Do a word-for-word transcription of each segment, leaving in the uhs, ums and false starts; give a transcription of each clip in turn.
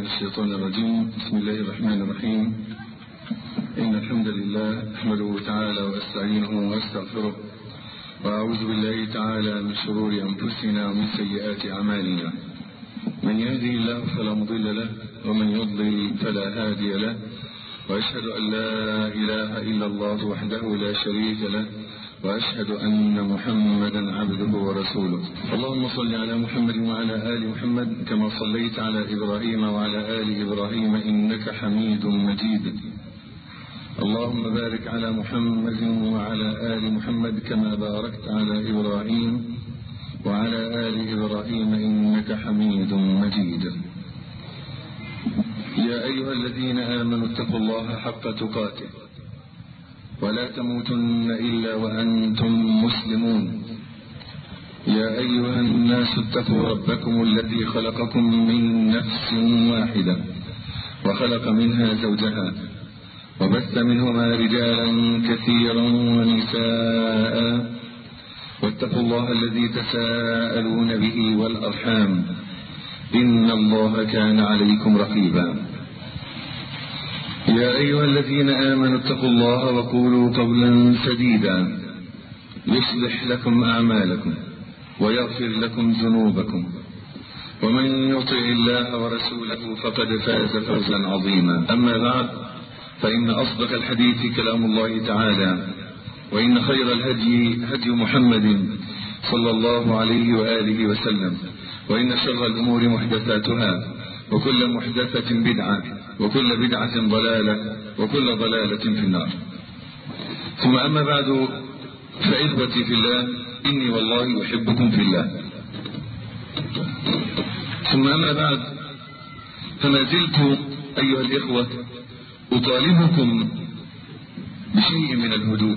من الشيطان الرجيم. بسم الله الرحمن الرحيم. إن الحمد لله أحمده تعالى وأستعينه وأستغفره، وأعوذ بالله تعالى من شرور أنفسنا ومن سيئات أعمالنا. من يهده الله فلا مضل له، ومن يضلل فلا هادي له، وأشهد أن لا إله إلا الله وحده لا شريك له، وأشهد أن محمدا عبده ورسوله. اللهم صل على محمد وعلى آل محمد كما صليت على إبراهيم وعلى آل إبراهيم إنك حميد مجيد. اللهم بارك على محمد وعلى آل محمد كما باركت على إبراهيم وعلى آل إبراهيم إنك حميد مجيد. يا أيها الذين آمنوا اتقوا الله حق تقاته ولا تموتن إلا وأنتم مسلمون. يا أيها الناس اتقوا ربكم الذي خلقكم من نفس واحدة وخلق منها زوجها وبث منهما رجالا كثيرا ونساء، واتقوا الله الذي تساءلون به والأرحام إن الله كان عليكم رقيبا. يا أيها الذين آمنوا اتقوا الله وقولوا قولا سديدا يصلح لكم أعمالكم ويغفر لكم ذنوبكم، ومن يطع الله ورسوله فقد فاز فوزا عظيما. أما بعد، فإن أصدق الحديث كلام الله تعالى، وإن خير الهدي هدي محمد صلى الله عليه وآله وسلم، وإن شر الأمور محدثاتها، وكل محدثة بدعة، وكل بدعة ضلالة، وكل ضلالة في النار. ثم أما بعد، فإخوتي في الله، إني والله أحبكم في الله. ثم أما بعد، فما زلت أيها الإخوة أطالبكم بشيء من الهدوء،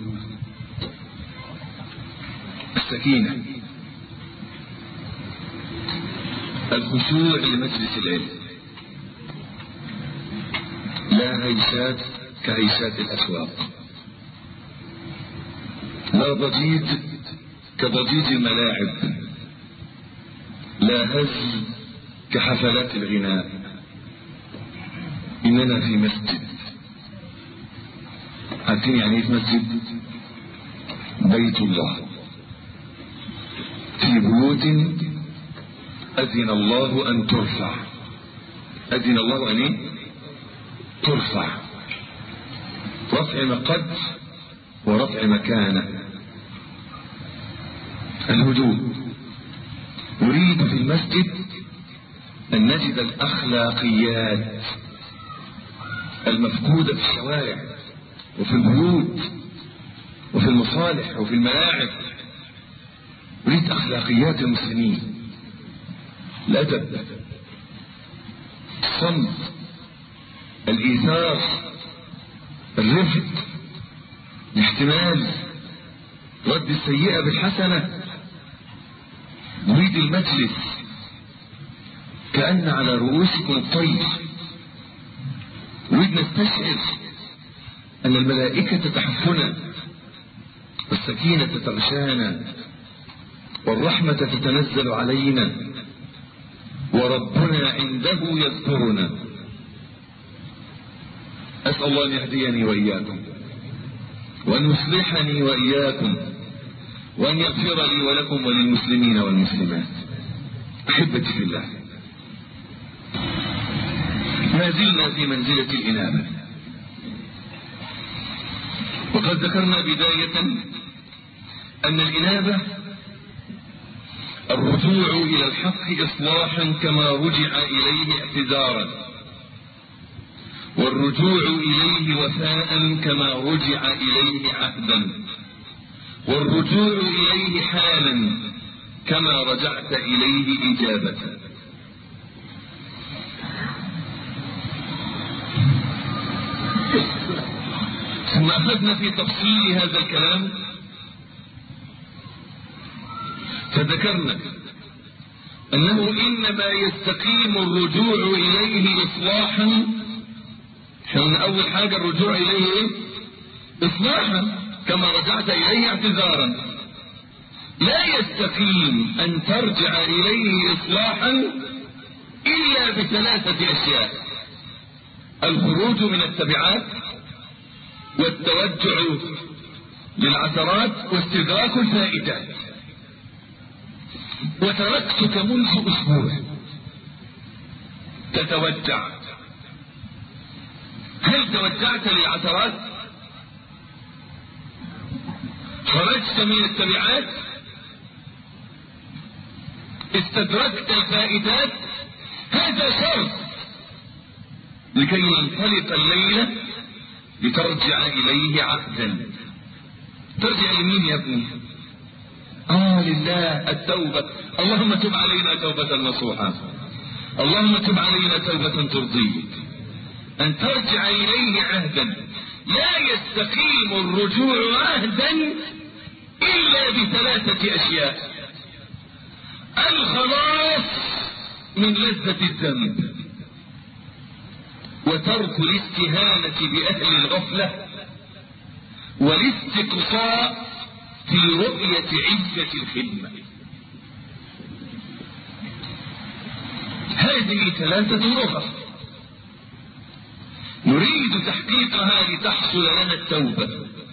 السكينة، الخشوع لمجلس العلم، لا هيسات كهيسات الأسواق، لا ضجيج كضجيج الملاعب، لا هز كحفلات الغناء. إننا في مسجد. عارفين يعني ايه مسجد؟ بيت الله، في بيوت أذن الله أن ترفع. أذن الله أن ايه؟ ترفع، رفع مقد ورفع مكانة. الهدوء. نريد في المسجد أن نجد الأخلاقيات المفقودة في الشوارع وفي البيوت وفي المصالح وفي الملاعب. نريد أخلاقيات المسلمين، الأدب، الصمت، الإيثار، الرفق، الاحتمال، رد السيئة بالحسنة. نريد المجلس كأن على رؤوسكم الطير. نريد نستشعر أن الملائكة تحفنا، والسكينة تغشانا، والرحمة تتنزل علينا، وربنا عنده يذكرنا. أسأل الله أن يهديني وإياكم، وأن يصلحني وإياكم، وأن يغفر لي ولكم وللمسلمين والمسلمات. أحبتي في الله، ما زلنا في منزلة الإنابة، وقد ذكرنا بداية أن الإنابة الرجوع إلى الحق إصلاحا كما رجع إليه اعتذارا، والرجوع إليه وفاء كما رجع إليه عهدا، والرجوع إليه حالا كما رجعت إليه إجابة. ثم أخذنا في تفصيل هذا الكلام فذكرنا أنه إنما يستقيم الرجوع إليه إصلاحا. كان أول حاجة الرجوع إليه إصلاحا كما رجعت إليه اعتذارا. لا يستقيم أن ترجع إليه إصلاحا إلا بثلاثة أشياء: الخروج من التبعات، والتوجع للعثرات، واستدراك الفائدات. وتركتك منذ أسبوع تتوجع. هل توجعت للعثرات؟ خرجت من التبعات؟ استدركت الفائدات؟ هذا شرط لكي ينطلق الليلة لترجع إليه عهدا. ترجع لمين يا ابني؟ آه لله، التوبة. اللهم تب علينا توبة نصوحا، اللهم تب علينا توبة ترضيك. أن ترجع إليه عهدا. لا يستقيم الرجوع عهدا إلا بثلاثة أشياء: الخلاص من لذة الذنب، وترك الاستهانة بأهل الغفلة، والاستقصاء في رؤية عزة الخدمة. هذه ثلاثة نقط نريد تحقيقها لتحصل لنا التوبة.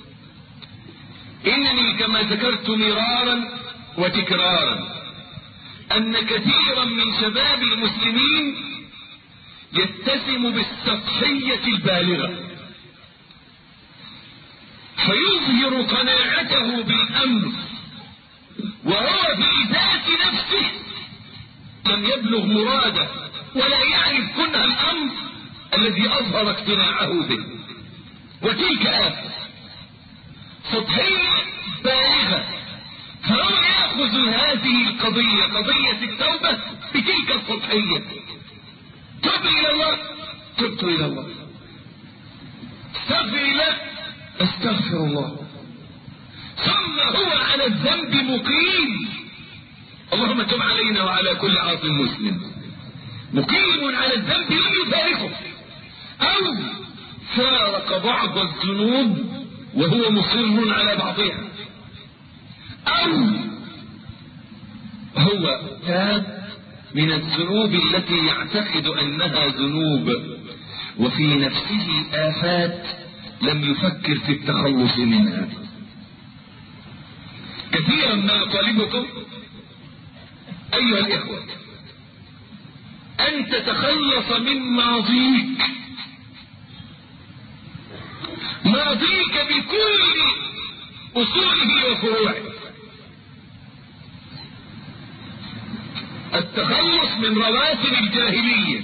إنني كما ذكرت مرارا وتكرارا أن كثيرا من شباب المسلمين يتسم بالسطحية البالغة، فيظهر قناعته بالأمر وهو في ذات نفسه لم يبلغ مراده ولا يعرف كنه الأمر الذي أظهر اقتناعه به. وتلك آفة سطحية بالغة، فهو يأخذ هذه القضية، قضية التوبة، بتلك السطحية. تب إلى الله، تبت إلى الله. استغفر الله، استغفر الله. ثم هو على الذنب مقيم. اللهم تب علينا وعلى كل عاص مسلم. مقيم على الذنب لم يفارقه، أو فارق بعض الذنوب وهو مصر على بعضها، أو هو تاب من الذنوب التي يعتقد أنها ذنوب وفي نفسه آفات لم يفكر في التخلص منها. كثيرا ما أطالبكم أيها الإخوة أن تتخلص من ماضيك، ماضيك بكل أصوله وفروعه. التخلص من رواسب الجاهلية.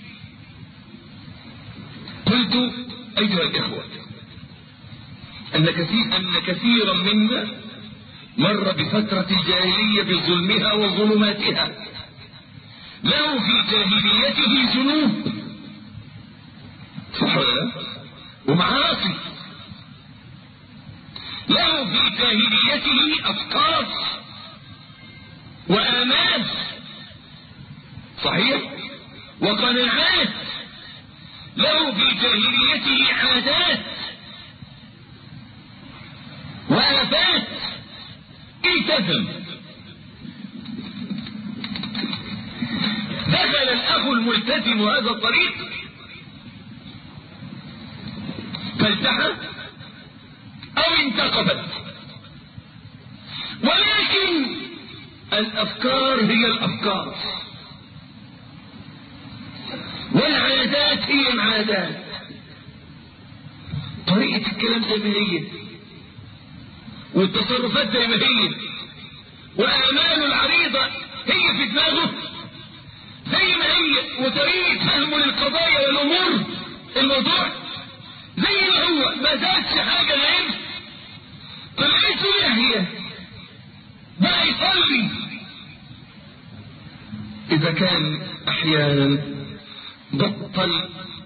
قلت أيها الإخوة أن كثير أن كثيرا منا مر بفترة الجاهلية بظلمها وظلماتها. له في جاهليته ذنوب، صح ولا لا؟ ومعاصي. له في جاهليته أفكار وآمال، صحيح، وقناعات. له في جاهليته عادات وآفات. التزم. دخل الأخ الملتزم هذا الطريق فالتحى أو انتقبت، ولكن الأفكار هي الأفكار والعادات هي العادات. طريقة الكلام زي ما هي، والتصرفات زي ما هي، وآماله العريضة هي في دماغه زي ما هي، وطريقة فهمه للقضايا والأمور الموضوع زي ما هو، ما زادش حاجة غير طلعته يحيى بقى يصلي. إذا كان أحيانا بطل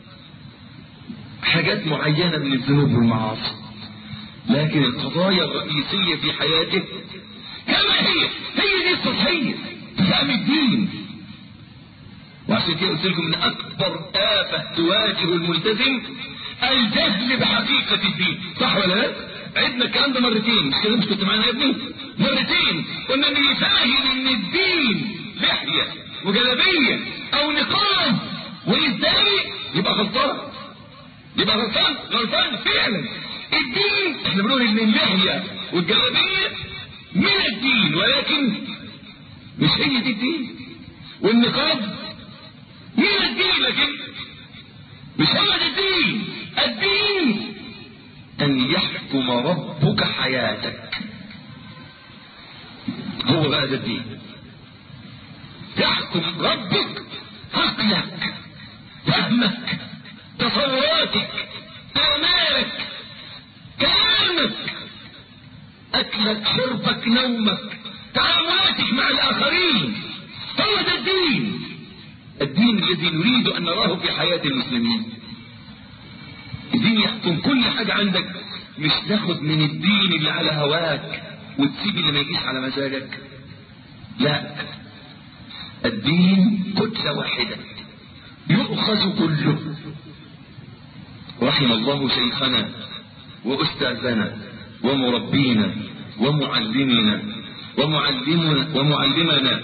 حاجات معينة من الذنوب والمعاصي، لكن القضايا الرئيسية في حياته كما هي، هي دي السطحية فهم الدين. وعشان كده قلت لكم ان اكبر آفة تواجه الملتزم الجهل بحقيقة الدين، صح ولا لا؟ عدنا الكلام ده مرتين، مش كده؟ مش كنت معانا يا ابني؟ مرتين قلنا ان يفهم ان الدين لحية وجلابيه او نقاب وازاي يبقى غلطان، يبقى غلطان غلطان فعلا. الدين احنا بنقول ان اللحيه والجلابيه من الدين، ولكن مش هي دي الدين. والنقاب من الدين، لكن مش هو ده الدين. الدين ان يحكم ربك حياتك، هو بقى ده الدين. يحكم ربك عقلك، فهمك، تصوراتك، اعمالك، كلامك، اكلك، شربك، نومك، تعاملاتك مع الاخرين. هو ده الدين، الدين الذي نريد ان نراه في حياة المسلمين. الدين يحكم كل حاجة عندك، مش تاخد من الدين اللي على هواك وتسيب اللي ما يجيش على مزاجك. لا، الدين كتلة واحدة يؤخذ كله. رحم الله شيخنا واستاذنا ومربينا ومعلمنا ومعلمنا ومعلمنا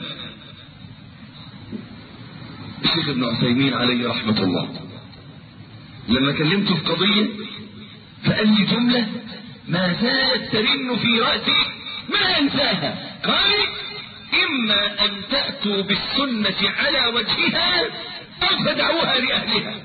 الشيخ ابن عثيمين عليه رحمة الله، لما كلمته في قضية فقال لي جملة ما زالت ترن في رأسي ما انساها. قال: اما ان تأتوا بالسنة على وجهها او تدعوها لأهلها.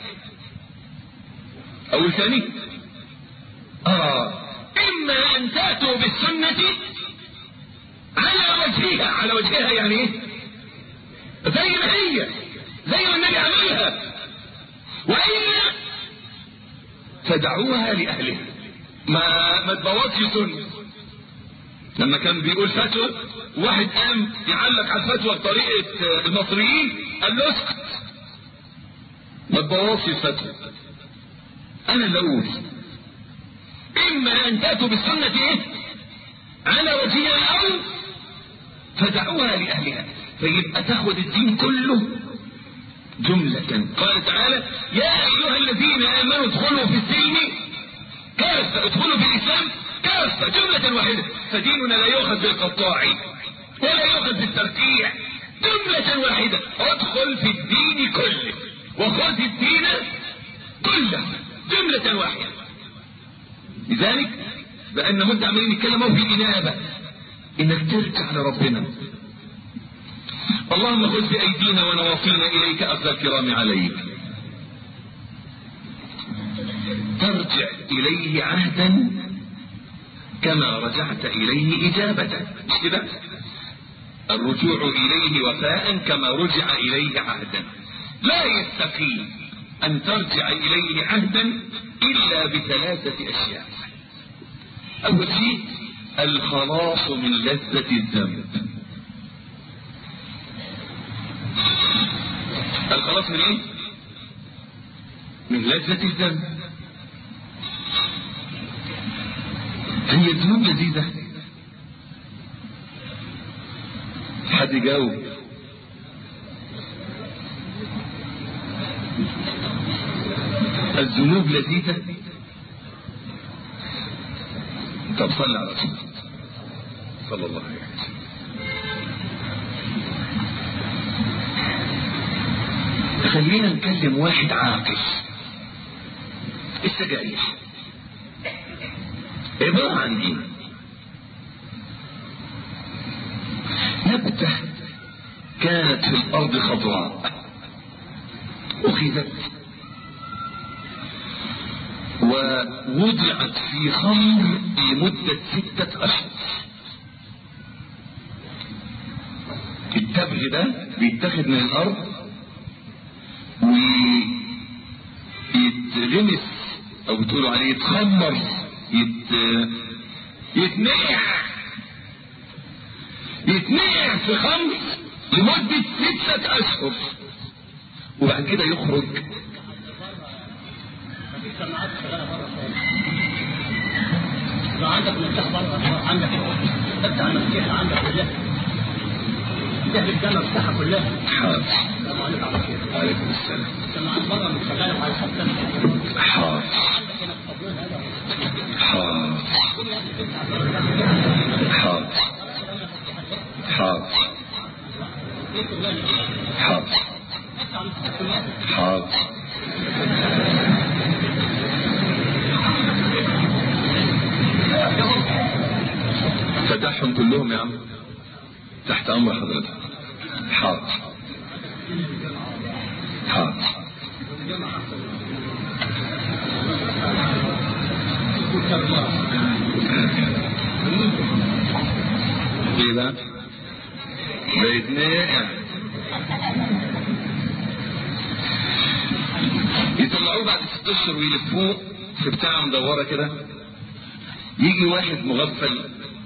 او ثاني اه اما ان تأتوا بالسنة على وجهها. على وجهها يعني ايه؟ زي ما هي، زي ما النبي عملها، وإلا تدعوها لأهلها. ما ما تبوظش سنة. لما كان بيقول فتوى، واحد قام يعلق على الفتوى بطريقة المصريين، قال له اسكت، ما تبوظش الفتوى. انا اللي اقول اما ان تأتوا بالسنة ايه على وجهها او فدعوها لأهلها. فيبقى تاخد الدين كله جملة. قال تعالى: يا ايها الذين امنوا ادخلوا في السلم كافة، ادخلوا في الاسلام كافة، جملة واحدة. فديننا لا يؤخذ بالقطاع ولا يؤخذ بالتركيع، جملة واحدة. ادخل في الدين كله وخذ الدين كله، جملة واحدة. لذلك بأن مدة عمالين نتكلم في الإنابة، إنك ترجع لربنا. اللهم خذ بأيدينا ونواصينا إليك أخذ الكرام عليك. ترجع إليه عهدا كما رجعت إليه إجابة، مش كده؟ الرجوع إليه وفاء كما رجع إليه عهدا. لا يستقيم أن ترجع إليه عهدا إلا بثلاثة أشياء. أول شيء الخلاص من لذة الذنب. الخلاص من ايه؟ من لذة الذنب. هي الذنوب لذيذة؟ حد يجاوب؟ الذنوب لذيذة؟ طب صلى على رسول الله صلى الله عليه وسلم. خلينا نكلم واحد عاقل. السجاير عبارة عن ايه؟ نبتة كانت في الارض خضراء، اخذت ووضعت في خمر لمدة ستة اشهر. التبغ ده بيتاخد من الارض ويتغمس او بتقولوا عليه يتخمر، يت... يتنقع يتنقع في خمر لمدة ستة اشهر، وبعد كده يخرج. لو عندك مفتاح بره، عندك فتح المفتاح عندك كلها، تهل الجنة مفتاحها كلها. حاضر. عليكم السلام. سمعت بره من شغالة على الحسن. حاضر. حاضر. حاضر. حاضر. هاتهم كلهم يا عم. تحت امر حضرتك. حاضر حاضر. ايه بقى؟ بيتنقع يطلعوه بعد ست اشهر ويلفوه في بتاعه مدوره كده. يجي واحد مغفل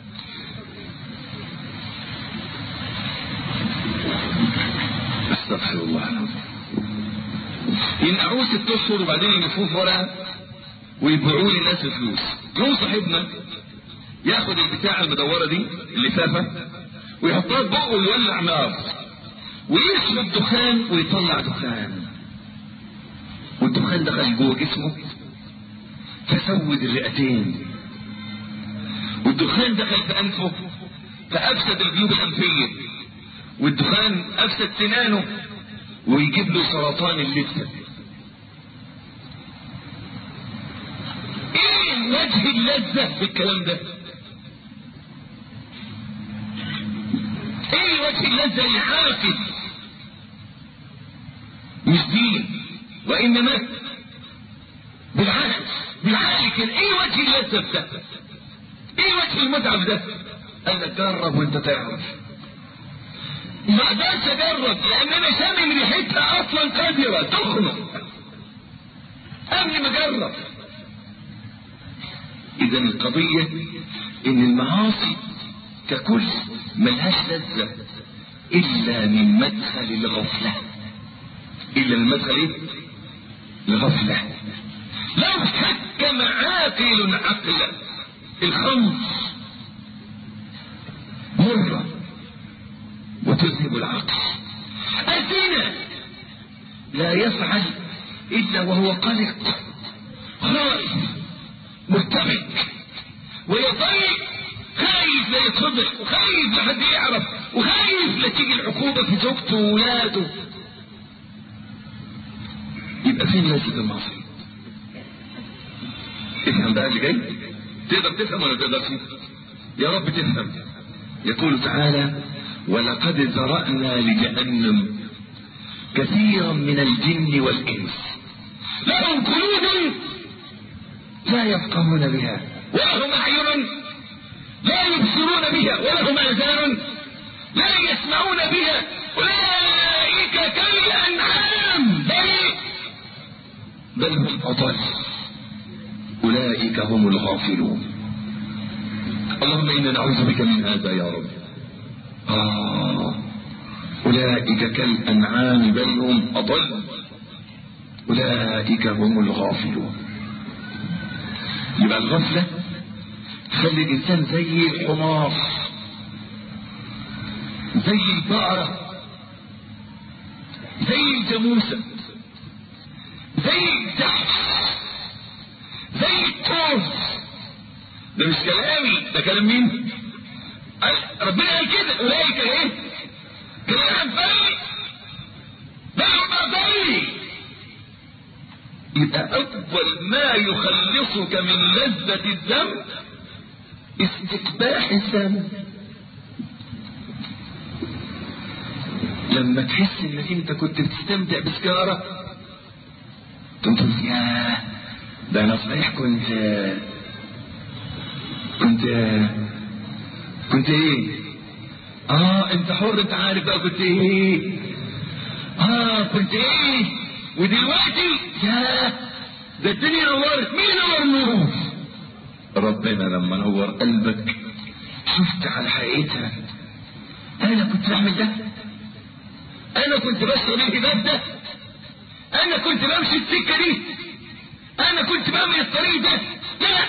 استغفر الله العظيم، ينقعوه ست اشهر وبعدين يلفوه في ورقه ويبيعوه للناس بفلوس. يوم صاحبنا ياخد البتاعه المدوره دي اللفافه ويحطها في بقه ويولع نار ويشرب الدخان ويطلع دخان، والدخان دخل جوه جسمه فسود الرئتين، والدخان دخل في انفه فافسد الجيوب الانفيه، والدخان افسد سنانه ويجيب له سرطان اللثه. ايه وجه اللذه في الكلام ده؟ ايه وجه اللذه العاقل؟ مش دين وانما بالعقل. بالعقل كده. ايه وجه اللذه في ده؟ ايه وجه المتعه في ده؟ قال لك جرب وانت تعرف. ما اقدرش اجرب لان انا شامم ريحتها اصلا قادره تخنق قبل ما اجرب. اذا القضيه ان المعاصي ككل ملهاش لذه الا من مدخل الغفله. الا من مدخل ايه؟ الغفله. لو حكم عاقل عقلا الخمر مره وتذهب العقل. الزنا لا يفعل الا وهو قلق خائف مرتبك ويضيق، خايف لا يتفضح وخايف لا حد يعرف وخايف لا تيجي العقوبه في زوجته وولاده. يبقى فين لذة المعصيه؟ افهم بقى اللي جاي. تقدر تفهم ولا تقدرش؟ يا رب تفهم. يقول تعالى ولقد ذرأنا لجهنم كثيرا من الجن والإنس لهم قلوب لا يفقهون بها ولهم أعين لا يبصرون بها ولهم آذان لا يسمعون بها أولئك كالأنعام بل بل هم أضل أولئك هم الغافلون. اللهم إنا نعوذ بك من هذا يا رب. آه أولئك كالأنعام بل هم أضل أولئك هم الغافلون. يبقى الغفلة تخلي الإنسان زي الحمار زي البقرة زي الجاموسة زي الدحش زي الطوف. ده مش كلامي، ده كلام مين؟ ربنا قال كده أولئك ايه؟ كلام بل بل هم أضل. يبقى أول ما يخلصك من لذة الذنب استقباح الذنب. لما تحس انك انت كنت بتستمتع بسجارة تقول ياه ده انا صحيح كنت كنت كنت ايه؟ اه انت حر، انت عارف بقى كنت ايه؟ اه كنت ايه؟ ودلوقتي ياه ده الدنيا نورت. مين نور النور؟ ربنا لما نور قلبك شفت على حقيقتها. انا كنت بعمل ده، انا كنت بشرب الهباب ده، انا كنت بمشي السكه دي، انا كنت بعمل الطريق ده. لا،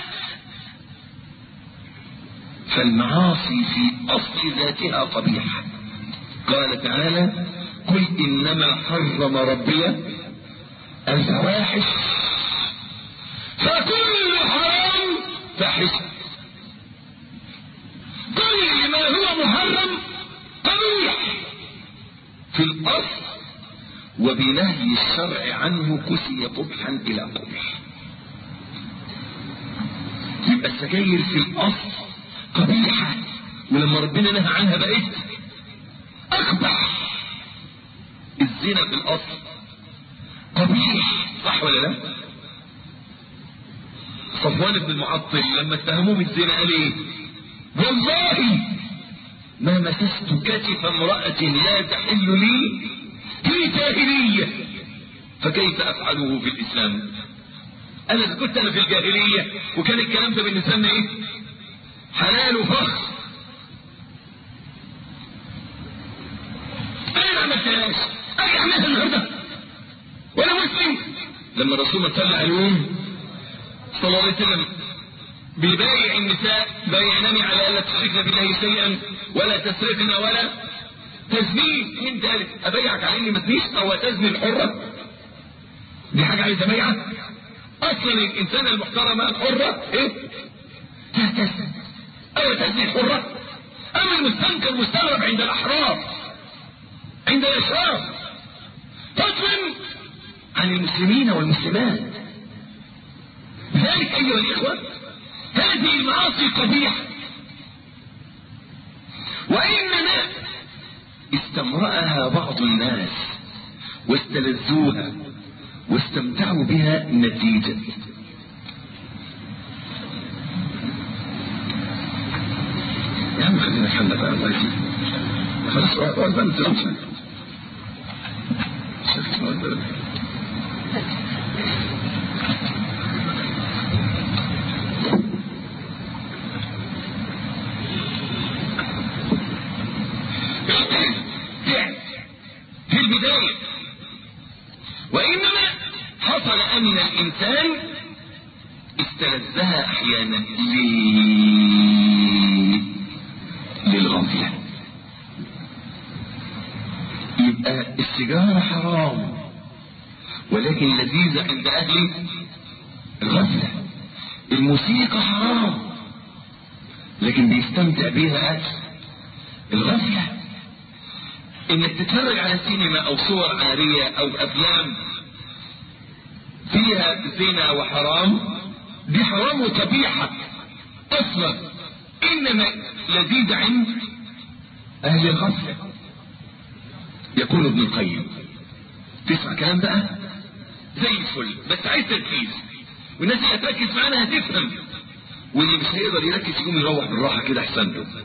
فالمعاصي في اصل ذاتها قبيحه. قال تعالى قل انما حرم ربي الفواحش فكل حرام فاحشه. كل ما هو محرم قبيح في الاصل، وبنهي الشرع عنه كسي قبحا الى قبح. يبقى السجاير في الاصل قبيحه ولما ربنا نهى عنها بقيت اقبح. الزنا في الاصل قبيح، صح ولا لا؟ صفوان بن المعطل لما اتهموه بالزنا قال ايه؟ والله ما مسست كتف امرأة لا تحل لي في جاهلية فكيف افعله في الاسلام؟ انا اذا كنت انا في الجاهلية وكان الكلام ده بالنسبة لنا ايه؟ حلال وفخر، انا ما عملتهاش، اجي اعملها النهارده وانا مسلم. لما الرسول صلى الله عليه صلى الله عليه وسلم بيبايع النساء بايعنني على الا تشركن بالله شيئا ولا تسرقن ولا تزنين، انت قالت ابايعك على اني ما تزنيش او تزني الحره؟ دي حاجه عايز ابايعك؟ اصلا الانسان المحترمه الحره ايه؟ لا تزني او تزني الحره. اما المستنكر مستغرب عند الاحرار عند الاشراف تظلم عن المسلمين والمسلمات. ذلك ايها الاخوه هذه المعاصي قبيحه، وانما استمرأها بعض الناس واستلذوها واستمتعوا بها نتيجة. يا عم خلينا نحل بقى الله يسلمك. خلاص اقعد بقى نتلمس. في البداية وإنما حصل أن الإنسان استلذها أحيانا للغفلة. يبقى السيجارة حرام ولكن لذيذة عند أهل الغفلة. الموسيقى حرام لكن بيستمتع بيها أهل الغفلة. انك تتفرج على سينما او صور عارية او افلام فيها زنا وحرام، دي حرام وقبيحة اصلا، انما لذيذ عند اهل الغفلة. يقول ابن القيم، تسمع كلام بقى زي الفل بس عايز تركيز، والناس اللي هتركز معانا هتفهم، واللي مش هيقدر يركز يقوم يروح بالراحة كده احسن له.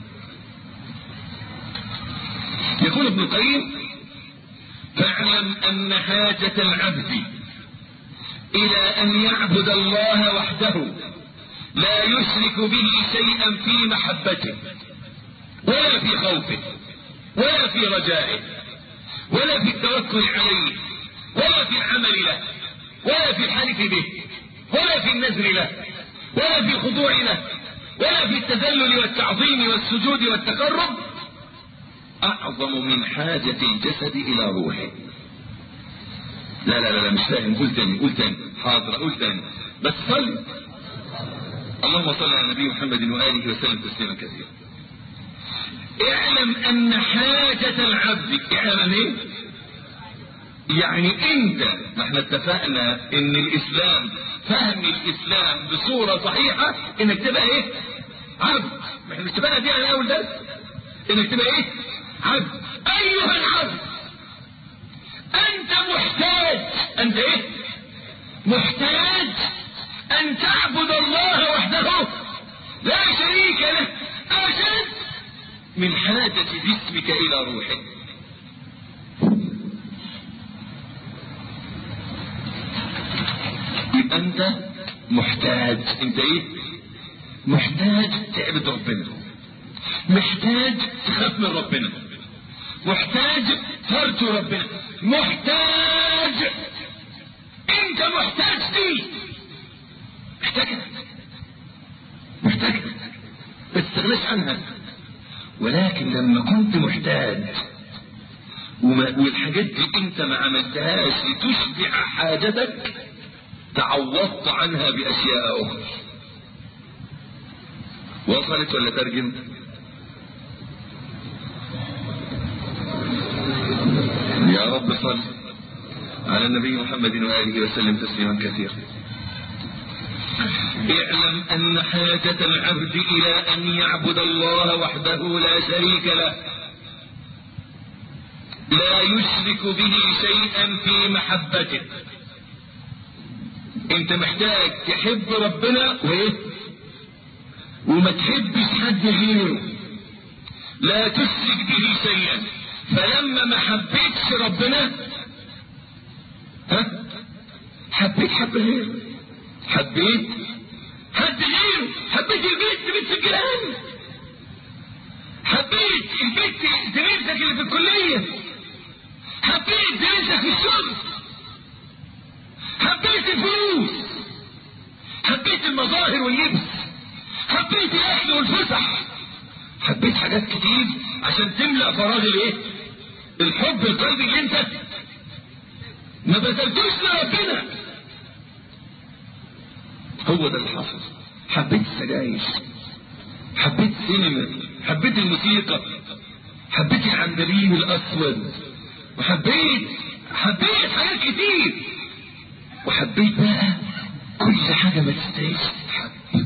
يقول ابن القيم: فاعلم ان حاجة العبد الى ان يعبد الله وحده لا يشرك به شيئا في محبته ولا في خوفه ولا في رجائه ولا في التوكل عليه ولا في العمل له ولا في الحلف به ولا في النذر له ولا في الخضوع له ولا في التذلل والتعظيم والسجود والتقرب اعظم من حاجة الجسد الى روحه. لا لا لا مش فاهم، قول تاني قول تاني حاضر قول تاني بس صل. اللهم صل على النبي محمد وآله وسلم تسليما كثيرا. اعلم ان حاجة العبد، اعلم ايه؟ يعني انت، ما احنا اتفقنا ان الاسلام، فهم الاسلام بصورة صحيحة انك تبقى ايه؟ عبد. ما احنا اتفقنا دي على اول درس انك تبقى ايه؟ عبد. ايها العبد انت محتاج، انت ايه؟ محتاج ان تعبد الله وحده لا شريك له اشد من حاجة جسمك الى روحك. يبقى انت محتاج، انت ايه؟ محتاج تعبد ربنا، محتاج تخاف من ربنا، محتاج ترجو ربنا، محتاج، انت محتاج دي، محتاجها محتاجها ما تستغناش عنها. ولكن لما كنت محتاج وما والحاجات دي انت ما عملتهاش لتشبع حاجتك، تعوضت عنها باشياء اخرى. وصلت ولا ترجم؟ يا رب صل على النبي محمد وآله وسلم تسليما كثيرا. اعلم أن حاجة العبد إلى أن يعبد الله وحده لا شريك له لا يشرك به شيئا في محبته. انت محتاج تحب ربنا وايه وما تحبش حد غيره، لا تشرك به شيئا. فلما ما حبيتش ربنا ها حبيت حب غيره، حبيت حد غيره، حبيت البيت بنت الجيران، حبيت البيت زميلتك اللي في الكليه، حبيت زميلتك في الشغل، حبيت الفلوس، حبيت المظاهر واللبس، حبيت الاكل والفسح، حبيت حاجات كتير عشان تملأ فراغ الايه الحب القلبي اللي انت ما بذلتوش لربنا. هو ده اللي حصل. حبيت السجاير، حبيت السينما، حبيت الموسيقى، حبيت العندليب الاسود، وحبيت حبيت حاجات كتير، وحبيت بقى كل حاجة ما تستاهلش تتحب،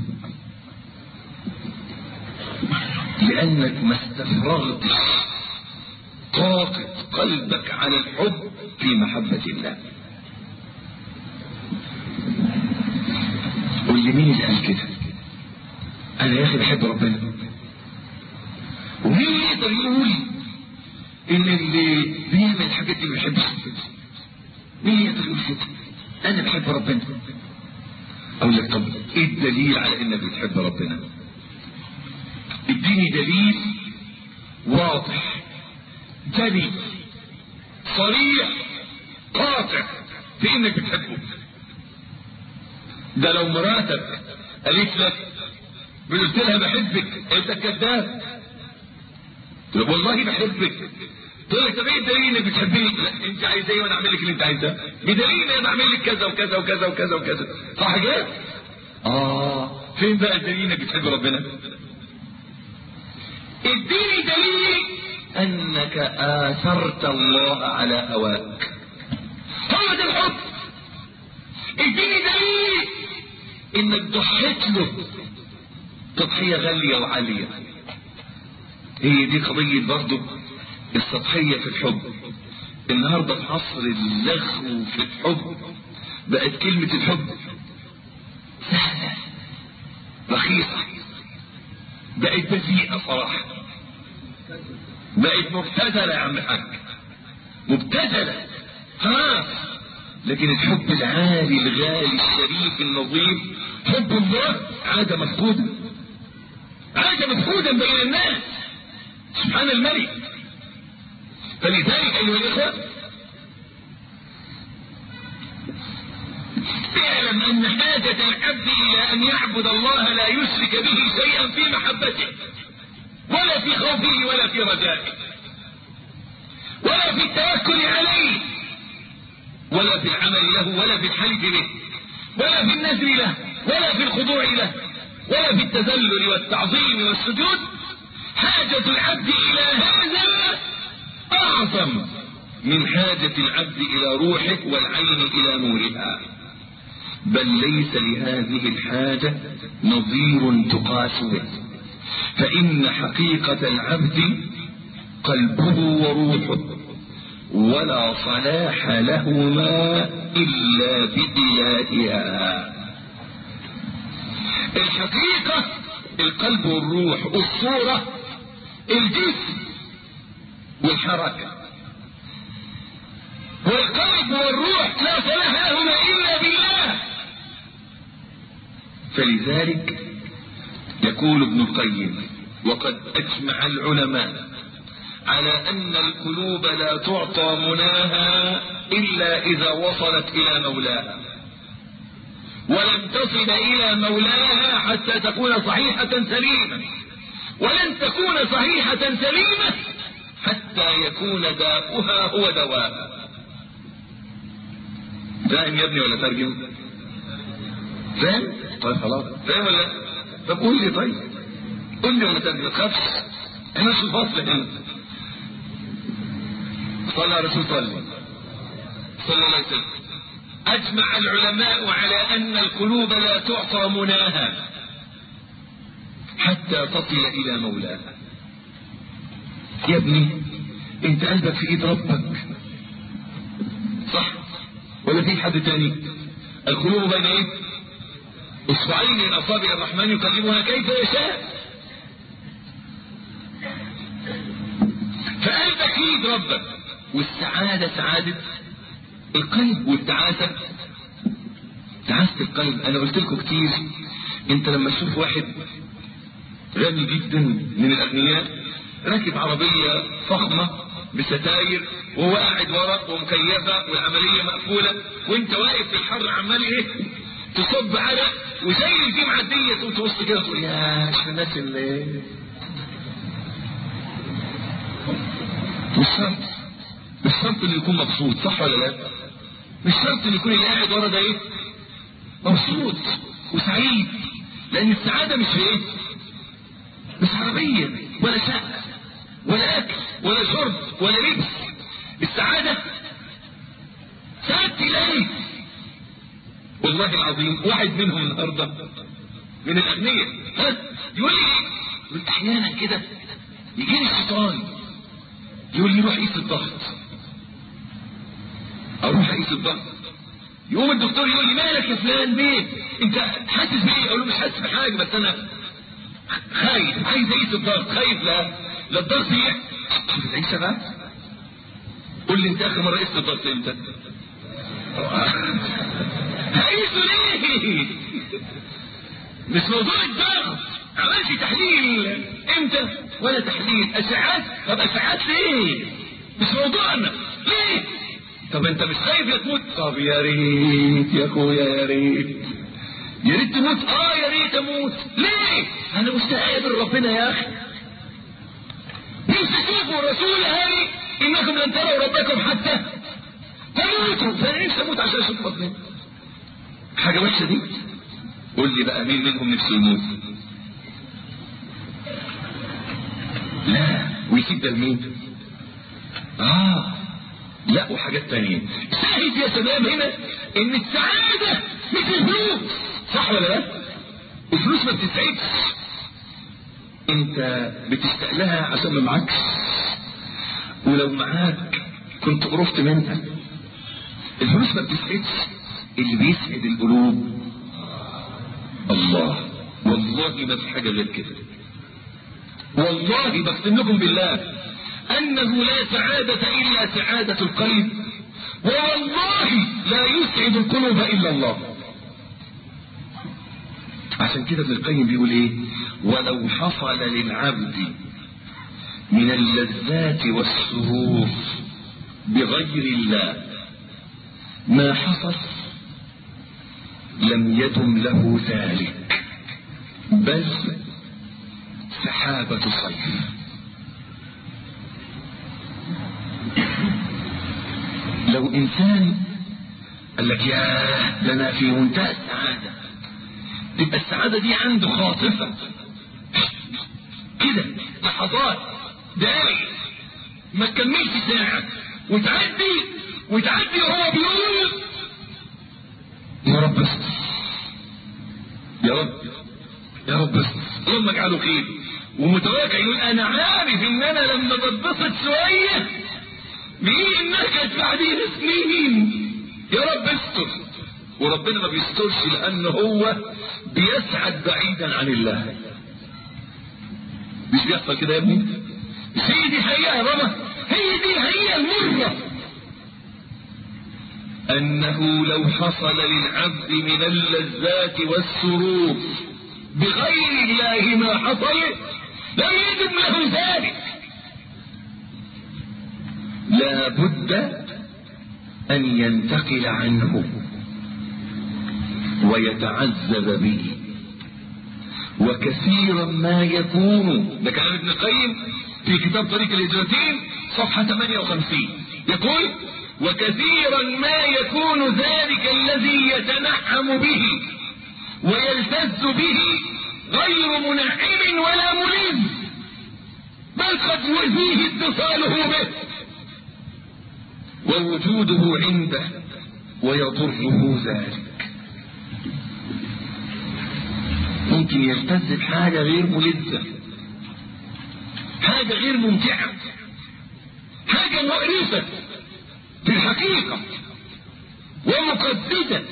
لأنك ما استفرغتش طاقة قلبك على الحب في محبة الله. قول لي مين اللي قال كده؟ أنا يا أخي بحب ربنا. ومين يقدر يقول إن اللي بيعمل الحاجات دي ما بيحبش ربنا؟ مين يقدر يقول كده؟ أنا بحب ربنا. أقول لك طب إيه الدليل على إنك بتحب ربنا؟ اديني دليل واضح جلي صريح قاطع في انك بتحبه. ده لو مراتك قالت لك قلت لها بحبك انت كذاب، والله بحبك، تقول لك طب ايه الدليل انك بتحبني؟ لا انت عايز ايه وانا اعمل لك اللي انت عايزاه؟ بدليل انا بعمل لك كذا وكذا وكذا وكذا وكذا، صح كده؟ اه فين بقى الدليل انك بتحب ربنا؟ اديني دليل انك اثرت الله على هواك، هو ده الحب. اديني دليل انك ضحيت له تضحية غالية وعالية. هي دي قضية برضو السطحية في الحب. النهاردة في عصر اللغو في الحب بقت كلمة الحب سهلة رخيصة، بقت بذيئة صراحة، بقت مبتذلة يا عم الحاج، مبتذلة خلاص. لكن الحب العالي الغالي الشريف النظيف حب الله عادة مفقودة، عادة مفقودة بين الناس سبحان الملك. فلذلك أيها الإخوة اعلم أن حاجة العبد إلى أن يعبد الله لا يشرك به شيئا في محبته ولا في خوفه ولا في رجائه ولا في التوكل عليه ولا في العمل له ولا في الحلف به ولا في النذر له ولا في الخضوع له ولا في التذلل والتعظيم والسجود. حاجة العبد إلى هذا أعظم من حاجة العبد إلى روحه والعين إلى نورها، بل ليس لهذه الحاجة نظير تقاس به. فإن حقيقة العبد قلبه وروحه، ولا صلاح لهما إلا بإلهها. الحقيقة القلب والروح، الصورة الجسم والحركة، والقلب والروح لا صلاح لهما إلا بالله. فلذلك يقول ابن القيم وقد أجمع العلماء على أن القلوب لا تعطى مناها إلا إذا وصلت إلى مولاها، ولن تصل إلى مولاها حتى تكون صحيحة سليمة، ولن تكون صحيحة سليمة حتى يكون داؤها هو دواءها. فاهم يا ابني ولا ترجم؟ فاهم؟ طيب خلاص فاهم ولا؟ طب قول لي، طيب قول لي ولا ترجم، ما تخافش احنا في الفصل هنا. صلى الرسول صلى صلى الله عليه وسلم. أجمع العلماء على أن القلوب لا تعطى مناها حتى تصل إلى مولاها. يا ابني انت قلبك في ايد ربك، صح ولا في حد تاني؟ القلوب بين ايه؟ اصبعين من اصابع الرحمن يقلبها كيف يشاء. فقلبك في ايد ربك، والسعادة سعادة القلب، والتعاسة تعاسة القلب. انا قلت لكم كتير، انت لما تشوف واحد غني جدا من الاغنياء راكب عربية فخمة بستاير وهو قاعد ورا ومكيفة والعملية مقفولة، وانت واقف في الحر عمال ايه تصب عرق، وزي الجمعة دي تقوم تبص كده تقول يا الناس اللي مش شرط مش شرط انه يكون مبسوط، صح ولا لا؟ مش شرط ان يكون اللي قاعد ورا ده ايه مبسوط وسعيد، لان السعادة مش في ايه؟ مش عربية ولا شقة ولا اكل ولا شرب ولا لبس. السعادة سعادة اليه. والله العظيم واحد منهم النهارده من الاغنياء ها يقول لي احيانا كده يجي لي الشيطان يقول لي روح قيس الضغط، اروح اقيس الضغط، يقوم الدكتور يقول لي مالك يا فلان بيه انت حاسس بايه؟ اقول له مش حاسس بحاجه بس انا خايف عايز اقيس الضغط، خايف لا لا الضغط يقع. شوف العيشه بقى، قول لي انت اخر مره قيست الضغط امتى؟ هقيسه ليه؟ مش موضوع الضغط، عملت تحليل امتى ولا تحليل اشعات؟ طب اشعات ليه؟ مش موضوعنا ليه؟ طب انت مش خايف يا تموت؟ طب يا ريت يا اخويا يا ريت يا ريت تموت. اه يا ريت اموت. ليه؟ انا مستحيل اقابل ربنا يا اخي. مش تشوفوا الرسول هاني انكم لن تروا ربكم حتى تموتوا، فانا نفسي اموت عشان اشوف ربنا. حاجه وحشه دي؟ قول لي بقى مين منهم نفسه يموت؟ لا، ويسيب ده لمين؟ اه لا، وحاجات تانية. شاهد يا شباب هنا ان السعادة مش الفلوس، صح ولا لا؟ الفلوس ما بتسعدش، انت بتشتاق لها عشان ما معكش، ولو معاك كنت قرفت منها. الفلوس ما بتسعدش، اللي بيسعد القلوب الله. والله ما في حاجة غير كده، والله بقسم لكم بالله انه لا سعادة الا سعادة القلب، والله لا يسعد القلوب الا الله. عشان كده ابن القيم بيقول ايه؟ ولو حصل للعبد من اللذات والسرور بغير الله ما حصل لم يدم له ذلك، بل سحابة صيف. لو انسان قال لك يا ده انا في منتهى السعادة، تبقى السعادة دي عنده خاطفة كده، لحظات دقايق ما تكملش ساعة وتعدي وتعدي وهو بيقول يا رب استر يا رب يا رب استر اللهم اجعله خير، ومتواجع يقول انا عارف ان انا لما بتبسط شوية بيجي النكد بعدين سنين يا رب استر، وربنا ما بيسترش لان هو بيسعد بعيدا عن الله. مش بيحصل كده يا ابني؟ هي دي حقيقة يا بابا، هي دي الحقيقة المرة، انه لو حصل للعبد من اللذات والسرور بغير الله ما حصل لا يدم له ذلك، لا بد ان ينتقل عنه ويتعذب به. وكثيرا ما يكون، ده كلام ابن القيم في كتاب طريق الهجرتين صفحة ثمانية وخمسين، يقول وكثيرا ما يكون ذلك الذي يتنعم به ويلتز به غير منعم ولا ملم، بل قد يؤذيه اتصاله به ووجوده عنده ويضره ذلك. ممكن يلتذ بحاجة غير ملذة، حاجة غير ممتعة، حاجة مؤلفة في الحقيقة ومقدسة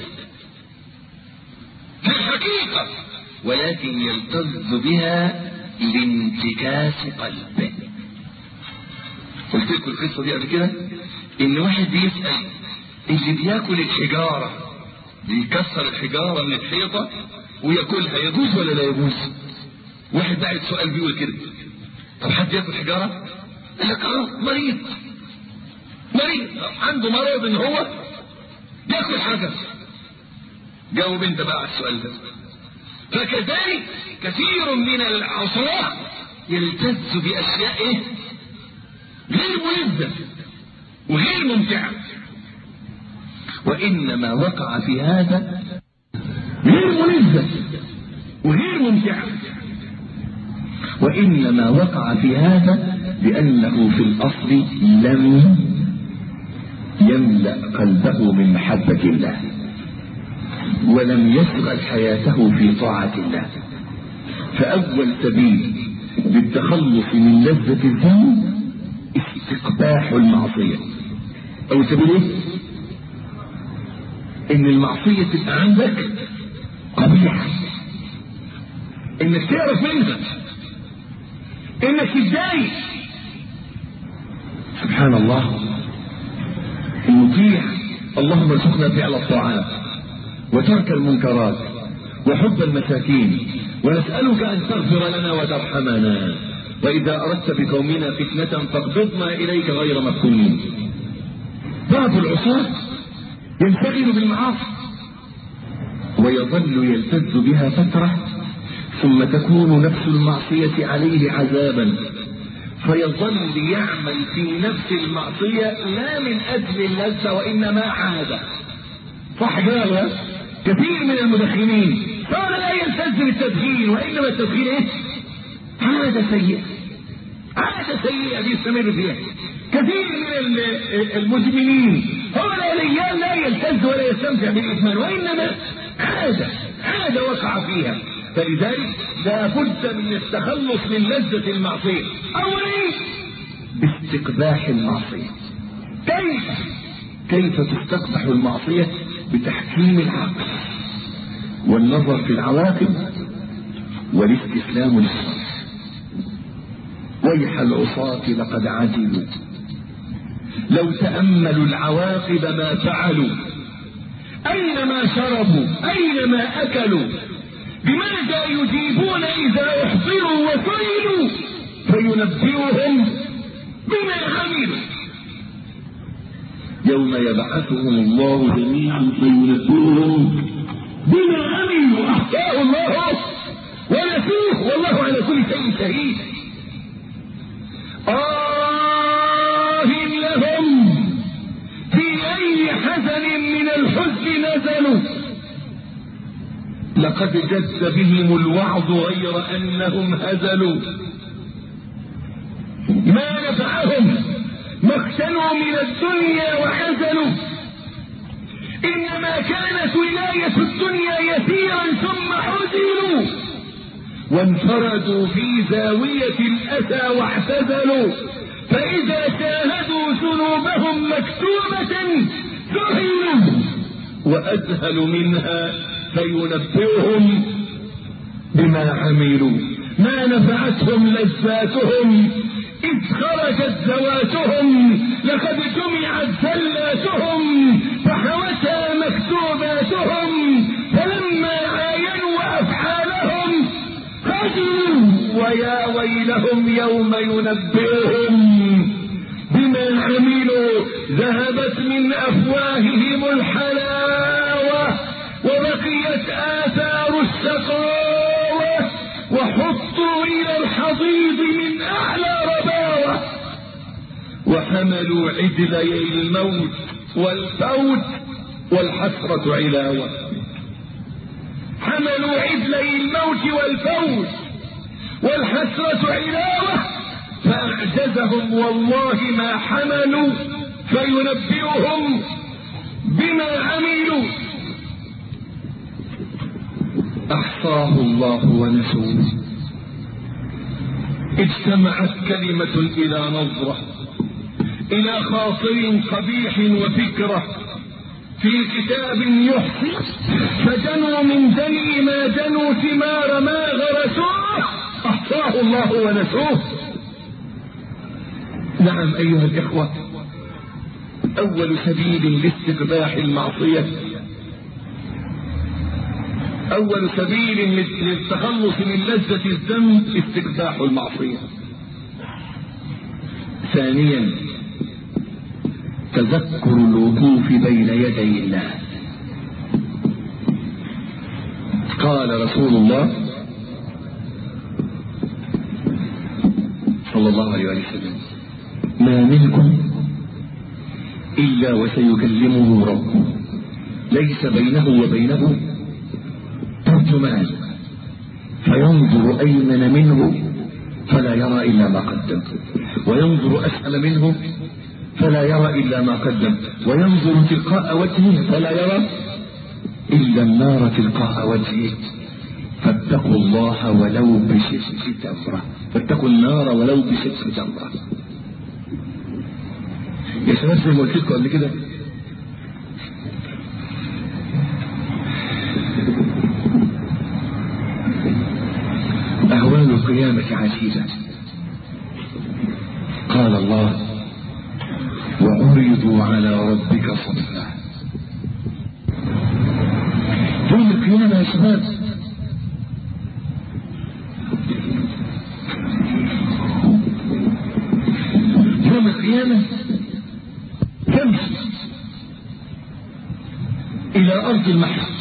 في الحقيقة، ولكن يلتذ بها لانتكاس قلبه. قلت لكم القصة دي قبل كده، ان واحد بيسأل اللي بياكل الحجارة، بيكسر الحجارة من الحيطة وياكلها، يجوز ولا لا يجوز؟ واحد بعد سؤال بيقول كده، طب حد ياكل حجارة؟ قال لك اه مريض مريض عنده مرض ان هو ياكل حجر. جاوب انت بقى على السؤال ده. فكذلك كثير من العصاة يلتذ باشياء ايه؟ غير ملذة وغير ممتعة، وانما وقع في هذا غير ملذة وغير ممتعة، وانما وقع في هذا لانه في الاصل لم يملأ قلبه من محبة الله، ولم يشغل حياته في طاعة الله. فاول سبيل للتخلص من لذة الذنب استقباح المعصية. اول سبيل ايه؟ ان المعصية تبقى عندك قبيحة، انك تعرف منها، انك تتضايق. سبحان الله، نطيع اللهم ارزقنا فعل الطاعات وترك المنكرات وحب المساكين، ونسألك ان تغفر لنا وترحمنا، واذا اردت بقومنا فتنة فاقبضنا اليك غير مفتونين. بعض العصاة ينشغل بالمعاصي ويظل يلتذ بها فترة، ثم تكون نفس المعصية عليه عذابا، فيظل يعمل في نفس المعصية لا من اجل اللذة وانما عادة. صح كده؟ كثير من المدخنين صار لا يلتذ بالتدخين، وانما التدخين ايه؟ عادة سيئة، عادة سيئة بيستمر فيها. كثير من المدمنين هو لا لا يلتذ ولا يستمتع بالادمان، وانما عادة عادة وقع فيها. فلذلك لا بد من التخلص من لذة المعصية. اولا باستقباح المعصية. كيف كيف تستقبح المعصية؟ بتحكيم العقل والنظر في العواقب والاستسلام للصالح. ويح العصاة لقد عجلوا لو تأملوا العواقب ما فعلوا، أينما شربوا أينما أكلوا، بماذا يجيبون إذا أحضروا وسئلوا فينبئهم بما عملوا. يوم يبعثهم الله جميعا فينبئهم بما عملوا، أحصاه الله ونسوه والله على كل شيء شهيد. آه لهم في أي حزن من الحزن نزلوا، لقد جد بهم الوعظ غير أنهم هزلوا. ما نفعهم ما اغتنوا من الدنيا وحزنوا، إنما كانت ولاية الدنيا يسيرا ثم حزنوا، وانفردوا في زاوية الأسى واعتزلوا، فإذا شاهدوا ذنوبهم مكتوبة ذهلوا، وأذهل منها فينبئهم بما عملوا. ما نفعتهم لذاتهم إذ خرجت ذواتهم، لقد جمعت زلاتهم فحوتها مكتوباتهم، فلما عاينوا أفعالهم خجلوا، ويا ويلهم يوم ينبئهم بما عملوا. ذهبت من أفواههم الحلاوة وبقيت آثار الشقاوة، وحطوا إلى الحضيض من أعلى رباوة، وحملوا عجلي الموت والفوت والحسرة علاوة. حملوا عجلي الموت والفوت والحسرة علاوة، فأعجزهم والله ما حملوا فينبئهم بما عملوا. أحصاه الله ونسوه. اجتمعت كلمة إلى نظرة، إلى خاطر قبيح وفكرة في كتاب يحصي، فجنوا من دني ما جنوا ثمار ما غرسوه، أحصاه الله ونسوه. نعم أيها الإخوة، أول سبيل لاستقباح المعصية، أول سبيل للتخلص من لذة الذنب استقباح المعصية. ثانيا تذكر الوقوف بين يدي الله. قال رسول الله صلى الله عليه وسلم: ما منكم إلا وسيكلمه ربه ليس بينه وبينه ترجمان، فينظر أيمن منه فلا يرى إلا ما قدم، وينظر أسفل منه فلا يرى إلا ما قدم، وينظر تلقاء وجهه فلا يرى إلا النار تلقاء وجهه. فاتقوا الله ولو بشق تمرة، فاتقوا النار ولو بشق تمرة. يا شباب زي ما قلت لكم قبل كده، أهوال القيامة عجيبة. قال الله: وعرضوا على ربك صفا. يوم القيامة يا شباب يوم القيامة تمشي إلى أرض المحشر،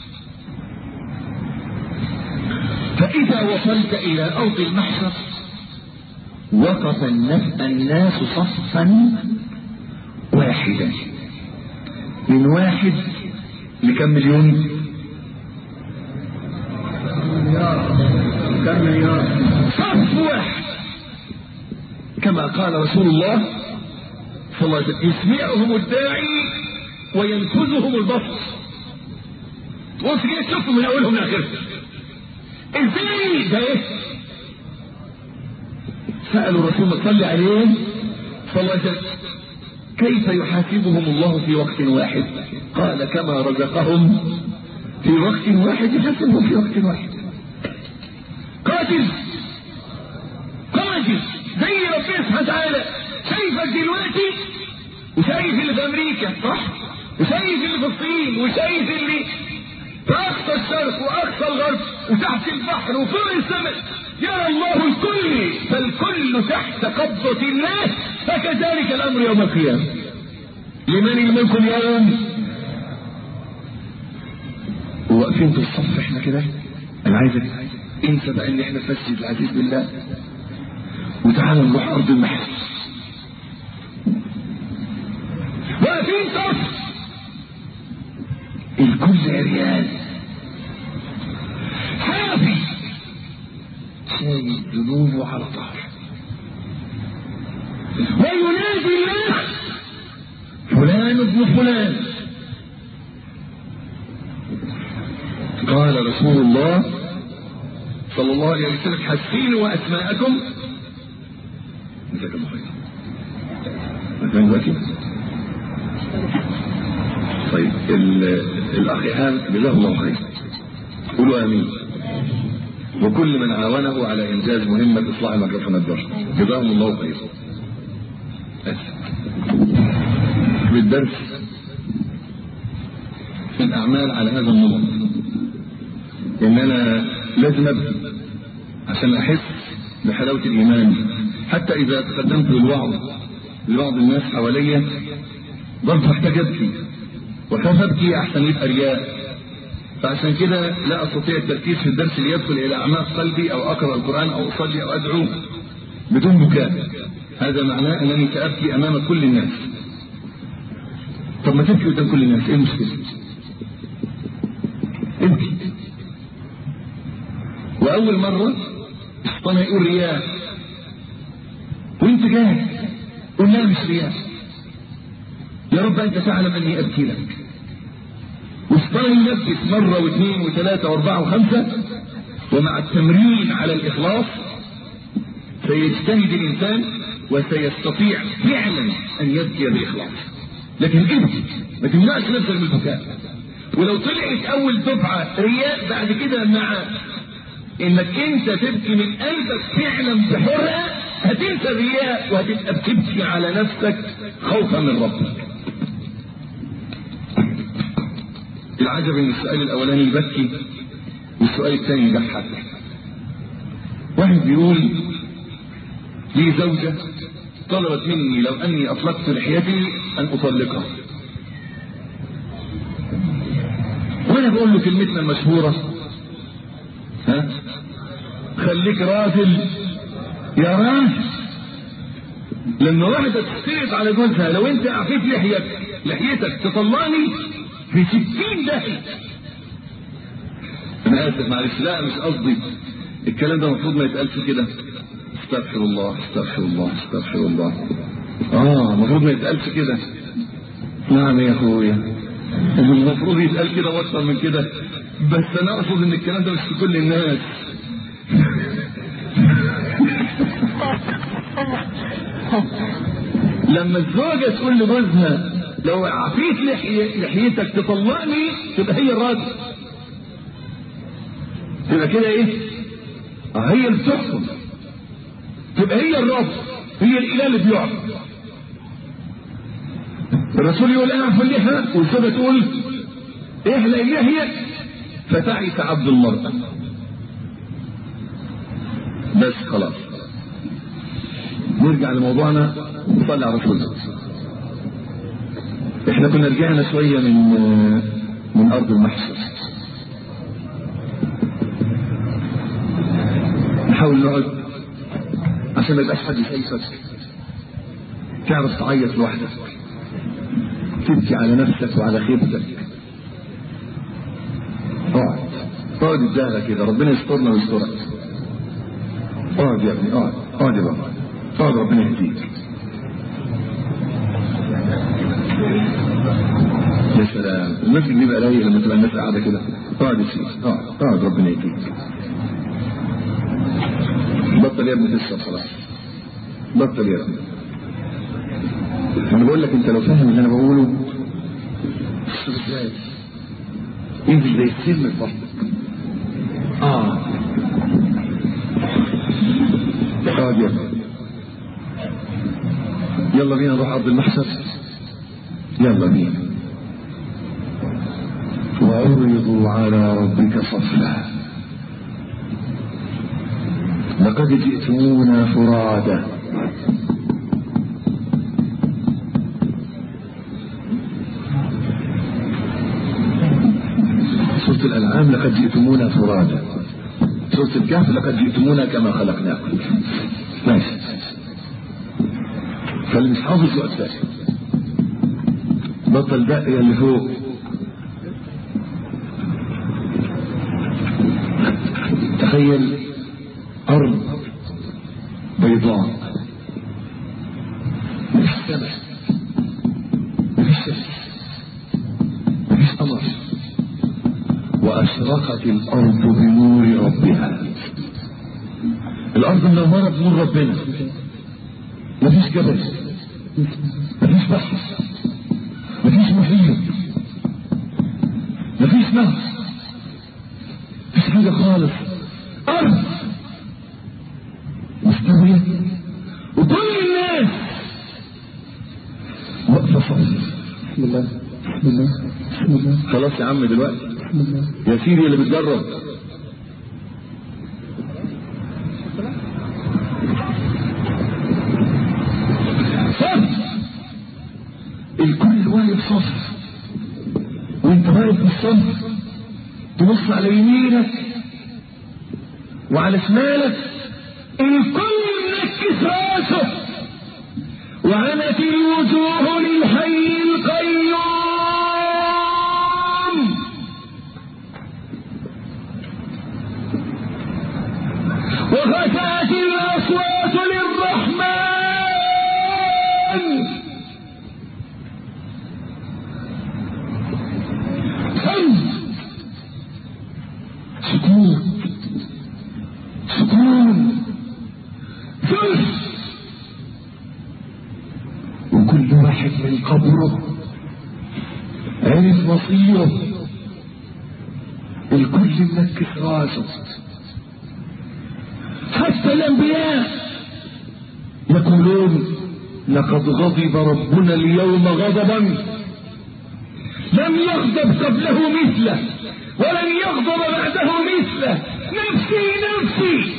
فإذا وصلت إلى أرض المحشر وقف الناس صفا واحدا، من واحد لكم مليون؟ كم مليار؟ صف واحد، كما قال رسول الله صلى الله عليه وسلم: يسمعهم الداعي وينفذهم البصر. وفي تشوفوا من أولهم لآخرهم. ازاي ده ايه؟ سألوا الرسول صلى الله عليه صلى الله عليه وسلم: كيف يحاسبهم الله في وقت واحد؟ قال: كما رزقهم في وقت واحد يحاسبهم في وقت واحد. قاتل قاتل زي ربنا سبحانه وتعالى شايفك دلوقتي، وشايف اللي في امريكا صح، وشايف اللي في الصين، وشايف اللي في اقصى الشرق واقصى الغرب وتحت البحر وفوق السماء. يا الله الكل، فالكل تحت قبضة الله، فكذلك الامر يوم القيامة. لمن الملك اليوم؟ وواقفين في الصف احنا كده. انا عايزك انسى بقى ان احنا في مسجد العزيز بالله، وتعالى نروح ارض المحشر. واقفين صف، الكل عريان حافي، شايل ذنوبه على ظهره، وينادي الله: فلان ابن فلان. قال رسول الله صلى الله عليه وسلم: حسنوا اسماءكم. جزاك الله خير. مثلا دلوقتي طيب الاخ ايهاب جزاه الله خير، قولوا امين. وكل من عاونه على انجاز مهمه اصلاح ميكروفون الدرس جزاهم الله خير. بالدرس في الاعمال على هذا النمط، ان انا لازم ابكي عشان احس بحلاوه الايمان. حتى اذا تقدمت للوعظ لبعض الناس حواليا برضه احتاج ابكي، وخاف ابكي احسن يبقى رياء. فعشان كده لا استطيع التركيز في الدرس ليدخل الى اعماق قلبي، او اقرا القران او اصلي او ادعو بدون بكاء. هذا معناه انني سابكي امام كل الناس. طب ما تبكي قدام كل الناس، ايه المشكله؟ ابكي. واول مره الشيطان يقول رياء، وانت جاهز قول لا مش رياء، يا رب انت تعلم اني ابكي لك، الشيطان ينفس مرة واثنين وثلاثة واربعة وخمسة، ومع التمرين على الإخلاص سيجتهد الإنسان وسيستطيع فعلا أن يبكي بإخلاص. لكن ابكي، ما تمنعش نفسك من البكاء. ولو طلعت أول دفعة رياء بعد كده، مع إنك أنت تبكي من قلبك فعلا بحرقة، هتنسى الرياء وهتبقى بتبكي على نفسك خوفا من ربك. العجب ان السؤال الاولاني يبكي والسؤال الثاني يضحك. واحد بيقول لي زوجة طلبت مني لو اني اطلقت لحيتي ان اطلقها، وانا بقول له كلمتنا المشهورة، ها خليك راجل يا راجل. لما واحدة تشترط على جوزها لو انت اعفيت لحيتك لحيتك تطلعني في ستين داهية. انا اسف معلش، لا مش قصدي الكلام ده، المفروض ما يتقالش كده. استغفر الله استغفر الله استغفر الله. اه المفروض ما يتقالش كده. نعم يا اخويا، المفروض يتقال كده واكثر من كده، بس انا اقصد ان الكلام ده مش في كل الناس. لما الزوجة تقول لجوزها لو عفيت لحي... لحيتك تطلقني، تبقى هي الراجل، تبقى كده ايه؟ اه هي اللي بتحكم، تبقى هي الرب، هي الاله اللي بيعرف. الرسول يقول اعفوا اللحى، والزوجة تقول احلق اللحية، فتعس عبد المرأة. بس خلاص نرجع لموضوعنا، نصلي على رسول الله. احنا كنا رجعنا شوية من من ارض المحشر، نحاول نقعد عشان ما يبقاش حد شايفك، تعرف تعيط لوحدك، تبكي على نفسك وعلى خيبتك. اقعد اقعد الدهرة كده، ربنا يسترنا ويسترك. اقعد يا ابني، اقعد اقعد يا بابا، اقعد ربنا يهديك. يا سلام، المسجد بيبقى رايق لما تبقى الناس قاعده كده. اقعد يا سيدي، اقعد اقعد ربنا يهديك. بطل يا ابني تشرب خلاص، بطل يا ابني. انا بقول لك انت لو فاهم اللي انا بقوله تشرب ازاي؟ انزل زي السلم في بطنك. اه اقعد يا ابني. يلا بينا نروح ارض المحشر، يلا بينا. وعرضوا على ربك صفا لقد جئتمونا فرادا. سورة الأنعام لقد جئتمونا فرادا، سورة الكهف لقد جئتمونا كما خلقناكم. ماشي، فاللي مش حافظ وقت فاهم. بطل دقيقة اللي فوق. تخيل أرض بيضاء، مفيش سماء، مفيش شمس، مفيش قمر، وأشرقت الأرض بنور ربها. الأرض منورة بنور ربنا، مفيش جبل، مفيش بحر، مفيش محيط، مفيش نهر، مفيش حاجة خالص. أرض مستوية وكل الناس واقفة صف. بسم الله بسم الله بسم الله. خلاص يا عم دلوقتي بسم الله يا سيدي اللي بتجرب. صف، الكل واقف صف، وانت واقف في الصف تبص على يمينك وعلى شمالك، الكل مركز راسه، وعنت الوجوه للحي القيوم، وخشعت الاصوات للرحمن. صم سكوت، سكون، ثلث، وكل واحد من قبره عرف مصيره، الكل منكس راسه. حتى الانبياء يقولون لقد غضب ربنا اليوم غضبا لم يغضب قبله مثله ولن يغضب بعده مثله، نفسي نفسي.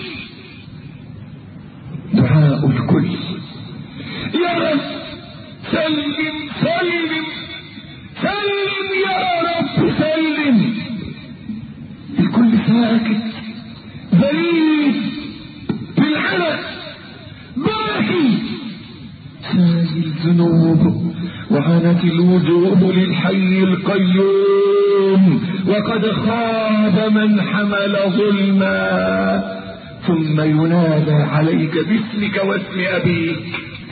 دعاء الكل يا رب سلم سلم سلم يا رب سلم. الكل ساكت ذليل في العرق باكي، ساهي الذنوب وعنت الوجوه للحي القيوم، وقد خاب من حمل ظلما. ثم ينادى عليك باسمك واسم أبيك،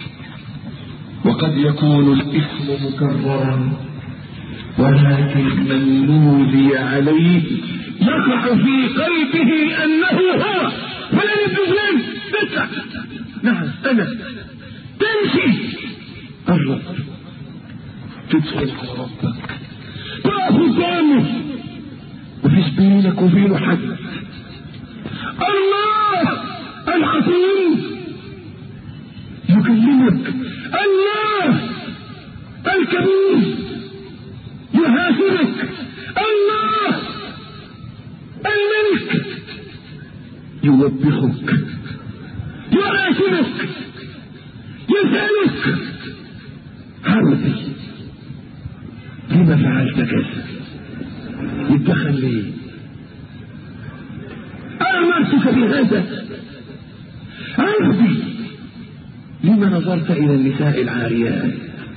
وقد يكون الاسم مكررا ولكن من نودي عليه يقع في قلبه أنه هو، فلا يبدو منه تطلع. نعم أنا تمشي الرب، تدخل على ربك، تقف قدامه مفيش بينك وبينه حد. الله العظيم يكلمك، الله الكبير يهاجمك، الله الملك يوبخك، يعاشرك، يسألك عبدي لما فعلت كذا، يتدخل ليه؟ أمرتك بهذا عبدي، لما نظرت إلى النساء العاريات؟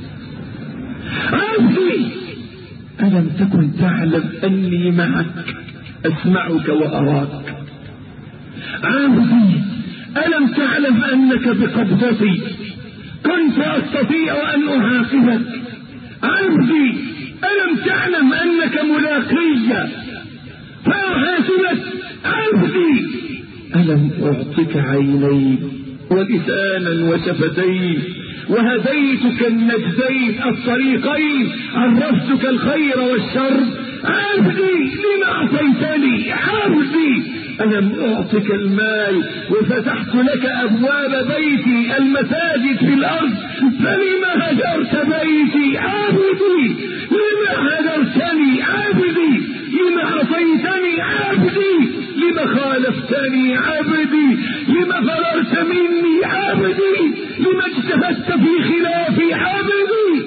عبدي ألم تكن تعلم أني معك أسمعك وأراك؟ عبدي ألم تعلم أنك بقبضتي كنت أستطيع أن أعاقبك؟ عبدي ألم تعلم أنك ملاقي فأحاسبك؟ عبدي ألم أعطك عينين ولسانا وشفتين وهديتك النجدين الطريقين، عرفتك الخير والشر؟ عبدي لما أعطيتني؟ عبدي ألم أعطك المال وفتحت لك أبواب بيتي المساجد في الأرض، فلما هجرت بيتي؟ عبدي لما هجرتني؟ عبدي لما عصيتني؟ عبدي لما خالفتني؟ عبدي لما فررت مني؟ عبدي لما اجتهدت في خلافي؟ عبدي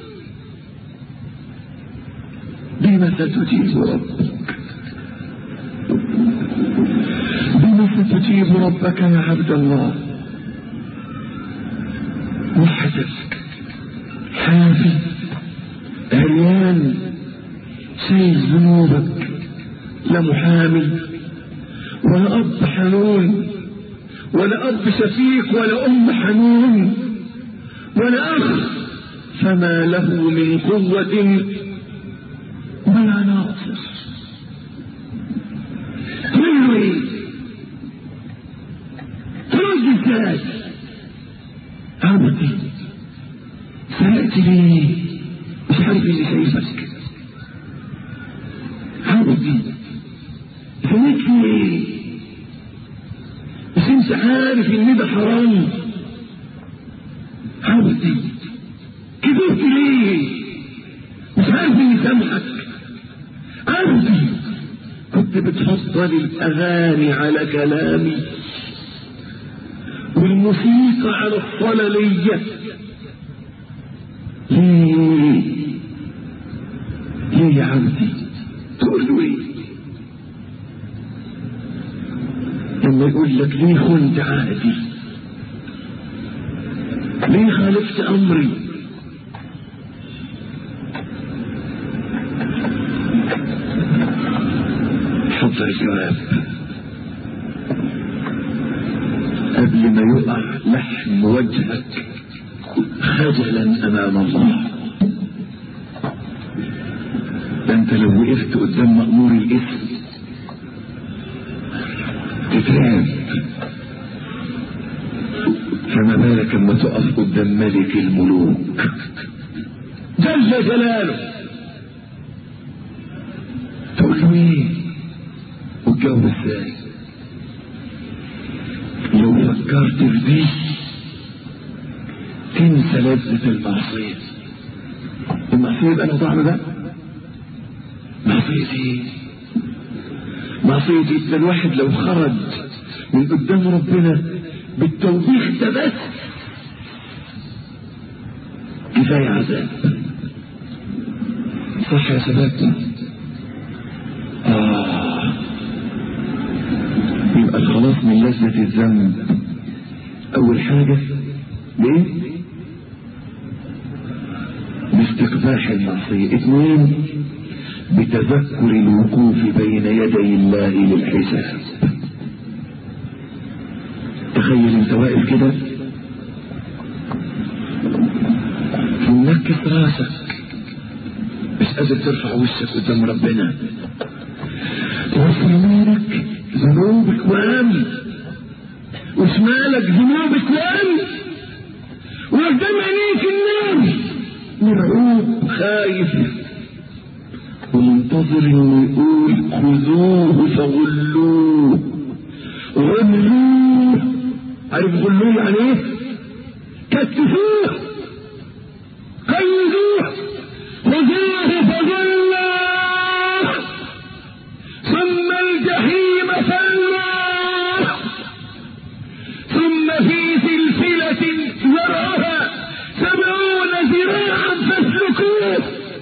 بما ستجيب ربك؟ بما ستجيب ربك يا عبد الله؟ وحدك حافي عريان شايل ذنوبك، لا محامي ولا أب حنون ولا أب شفيق ولا أم حنون ولا أخ، فما له من قوة ولا ناصر. تلوي ترد ازاي؟ عبدي سألت ليه؟ مش عارف اللي شايفك. عبدي سألت ليه؟ مش انت عارف ان ده حرام؟ عبدي كذبت ليه؟ مش عارف اني سامحك. عبدي كنت بتفضل الاغاني على كلامي والموسيقى على الصلالية، ليه؟ ليه يا عبدي؟ تقول له ايه لما يقول لك ليه خنت عهدي؟ ليه خالفت امري؟ حضر الجواب قبل ما يقع لحم وجهك خجلا امام الله. ده انت لو وقفت قدام مأمور الاسم تتعب، فما بالك لما تقف قدام ملك الملوك جل جلاله تقول له ايه وتجاوب ازاي؟ لو فكرت في دي تنسى لذة المعصية. المعصية يبقى لها طعم ده؟ معصية ايه؟ معصية إذا الواحد لو خرج من قدام ربنا بالتوبيخ ده بس كفاية عذاب. صح يا شباب؟ آه يبقى الخلاص من لذة الذنب أول حاجة ليه؟ باستقباح المعصية. اثنين بتذكر الوقوف بين يدي الله للحساب. تخيل انت واقف كده ومنكس راسك مش قادر ترفع وشك قدام ربنا، وفي يمينك ذنوبك وامن وشمالك ذنوبك وامن وقدام عينيك النار، مرعوب خايف ومنتظر انه يقول خذوه فغلوه غلوه. عارف غلوه يعني ايه؟ كتفوه قيدوه خذوه فغلوه ثم الجحيم صلوه ثم في سلسلة ذرعها سبعون ذراعا فاسلكوه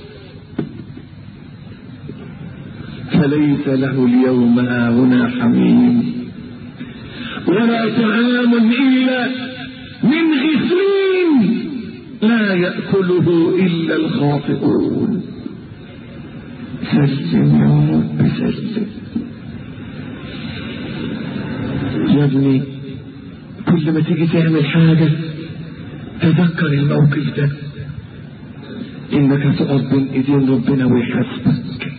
فليس له اليوم هاهنا حميم ولا طعام إلا من غسلين لا يأكله إلا الخاطئون. سلم يا رب سلم يا ابني. كل ما تيجي تعمل حاجة تذكر الموقف ده، إنك تقف بين إيدين ربنا ويحاسبك.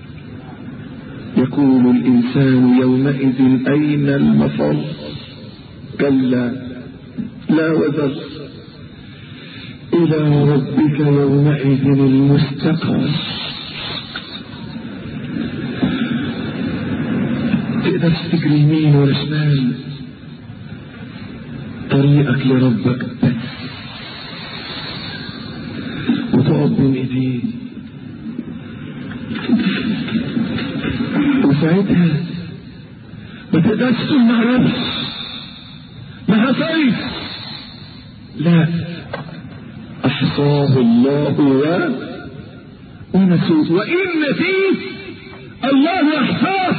يقول الإنسان يومئذ أين المفر؟ كلا لا وزر إلى ربك يومئذ المستقر. تقدر تجري يمين ولا شمال، طريقك لربك بس، وتقف بين ايديه وساعتها ما تقدرش تقول ما عرفش ما حصلش، لا احصاه الله ونسوه، وان نسيت الله احصاه.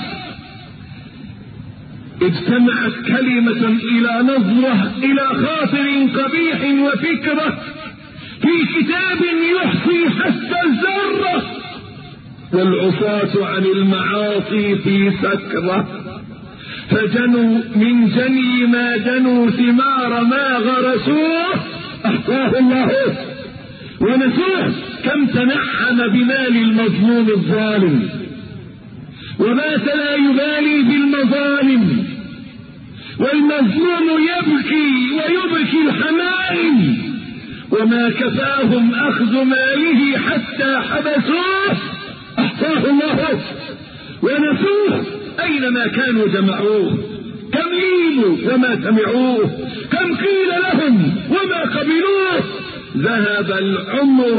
اجتمعت كلمة الى نظرة الى خاطر قبيح وفكرة في كتاب يحصي حتى الذرة، والعصاة عن المعاصي في سكرة، فجنوا من جني ما جنوا ثمار ما غرسوه احصاه الله ونسوه. كم تنعم بمال المظلوم الظالم ومات لا يبالي بالمظالم، والمظلوم يبكي ويبكي الحمائم، وما كفاهم اخذ ماله حتى حبسوه احصاه الله ونسوه. اينما كانوا جمعوه، كم ليلوا وما سمعوه، كم قيل لهم وما قبلوه. ذهب العمر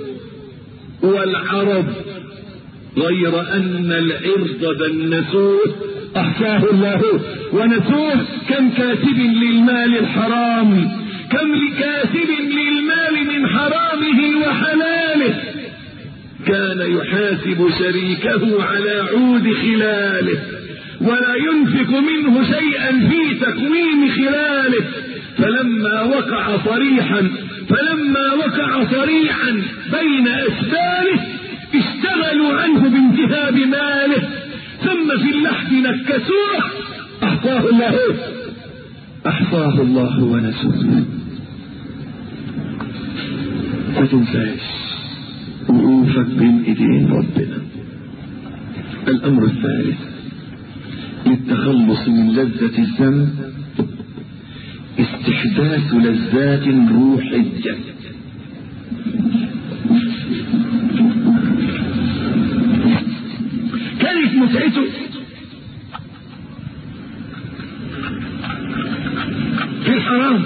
والعرب غير ان العرض دنسوه احصاه الله ونسوه. كم كاتب للمال الحرام، كم لكاتب للمال من حرامه وحلاله، كان يحاسب شريكه على عود خلاله ولا ينفق منه شيئا في تقويم خلاله. فلما وقع صريحا فلما وقع صريحا بين أسباله اشتغلوا عنه بانتهاب ماله، ثم في اللحد نكسوه احصاه الله احصاه الله ونسوه. ما تنساش وقوفك بين ايدين ربنا. الامر الثالث التخلص من لذة الذنب استحداث لذات روحية. كانت متعته في الحرام،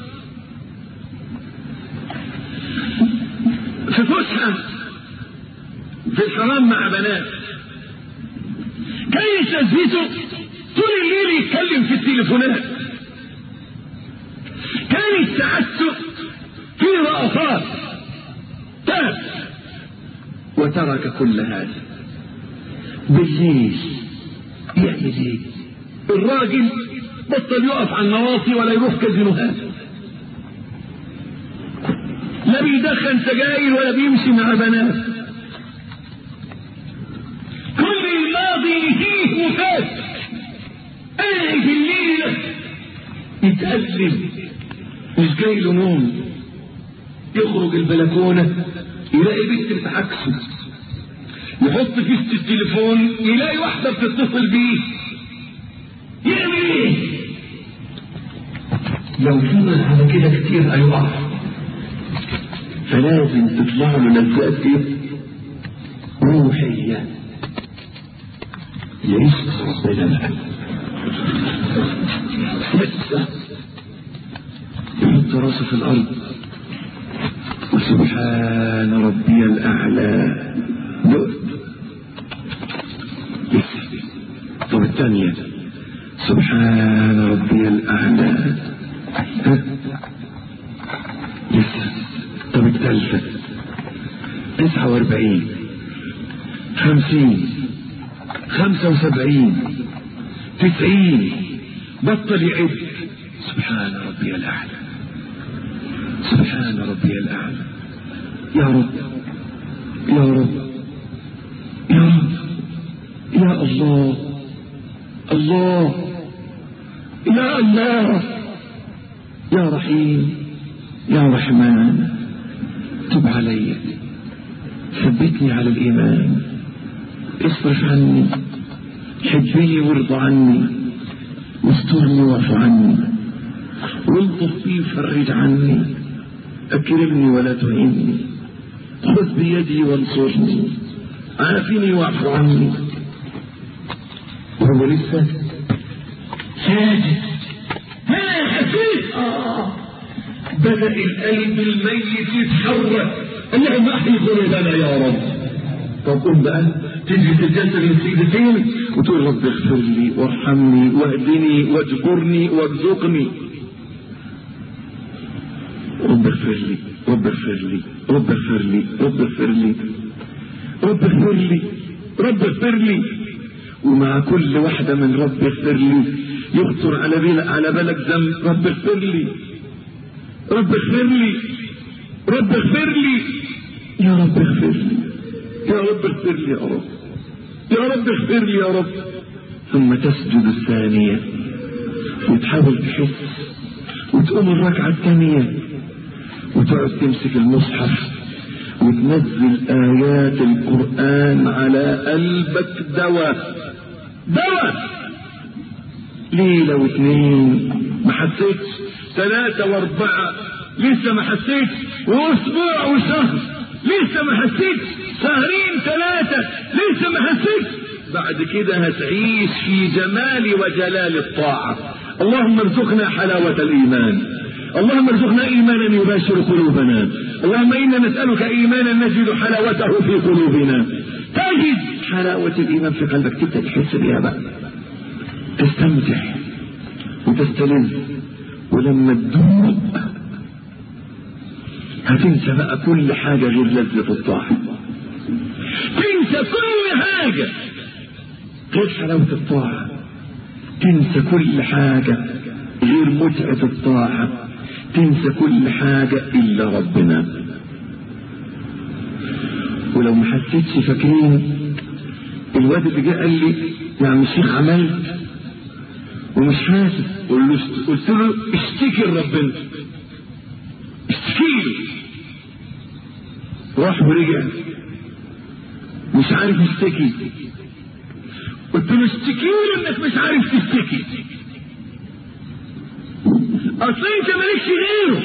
في فسحة في الحرام مع بنات. كانت لذته طول الليل يتكلم في التليفونات. كانت سعادته في رأفات. تاب وترك كل هذا. بالليل يعمل ايه؟ الراجل بطل يقف على النواصي ولا يروح كازينوهات، لا بيدخن سجاير ولا بيمشي مع بنات. كل الماضي فيه وفات. قاعد الليل يتألم، مش جاي له نوم. يخرج البلكونة يلاقي بنت بتعكسه، يحط فيست التليفون يلاقي واحدة بتتصل بيه. يعمل ايه؟ لو فضل على كده كتير هيقع. فلازم تطلع له لذات روحية يعيش ربنا. لسه يحط راسه في الأرض وسبحان ربي الأعلى. طب الثانية سبحان ربي الأعلى. لسه. طب الثالثة تسعة واربعين خمسين خمسة وسبعين تسعين. بطل يعد. سبحان ربي الأعلى سبحان ربي الأعلى. يا رب يا رب يا رب يا الله الله يا الله يا رحيم يا رحمن. تب علي، ثبتني على الإيمان، اصرف عني، حبني وارضى عني، واسترني واعف عني، والطف بي وفرج عني، أكرمني ولا تهني، خذ بيدي وانصرني، عافني واعف عني. وهو لسه ساجد. ها حسيت آه بدأ القلب الميت يتحرك. اللهم احيي قلوبنا يا رب. طب قم بقى تجي تتجسد من سجدتين وتقول رب اغفر لي وارحمني واهدني واجبرني وارزقني. رب اغفر لي رب اغفر لي رب اغفر لي رب اغفر لي رب اغفر لي رب اغفر لي. ومع كل واحدة من رب اغفر لي يخطر على بالك على بالك ذنب. رب اغفر لي رب اغفر لي رب اغفر لي يا رب اغفر لي يا رب اغفر لي يا رب يا رب اغفر لي يا رب. ثم تسجد الثانية وتحاول تحس، وتقوم الركعة الثانية وتقعد تمسك المصحف وتنزل آيات القرآن على قلبك دواء دواء. ليلة واثنين ما حسيتش، ثلاثة واربعة لسه ما حسيتش، واسبوع وشهر لسه ما حسيتش، شهرين ثلاثة لسه ما حسيتش. بعد كده هتعيش في جمال وجلال الطاعة. اللهم ارزقنا حلاوة الإيمان، اللهم ارزقنا إيمانا يباشر قلوبنا، اللهم إنا نسألك إيمانا نجد حلاوته في قلوبنا. تجد حلاوة الإيمان في قلبك، تبدأ تحس بها بقى، تستمتع وتستلذ. ولما تدوق هتنسى بقى كل حاجة غير لذة الطاعة، تنسى كل حاجة غير حلاوة الطاعة، تنسى كل حاجة غير متعة الطاعة، تنسى كل حاجة إلا ربنا. ولو ما حسيتش، فاكرين الواد اللي جه قال لي يا عم الشيخ عملت ومش حاسس، قلت له اشتكي لربنا، اشتكي له. راح ورجع مش عارف يشتكي، قلت له اشتكي له انك مش عارف تشتكي، اصل انت مالكش غيره.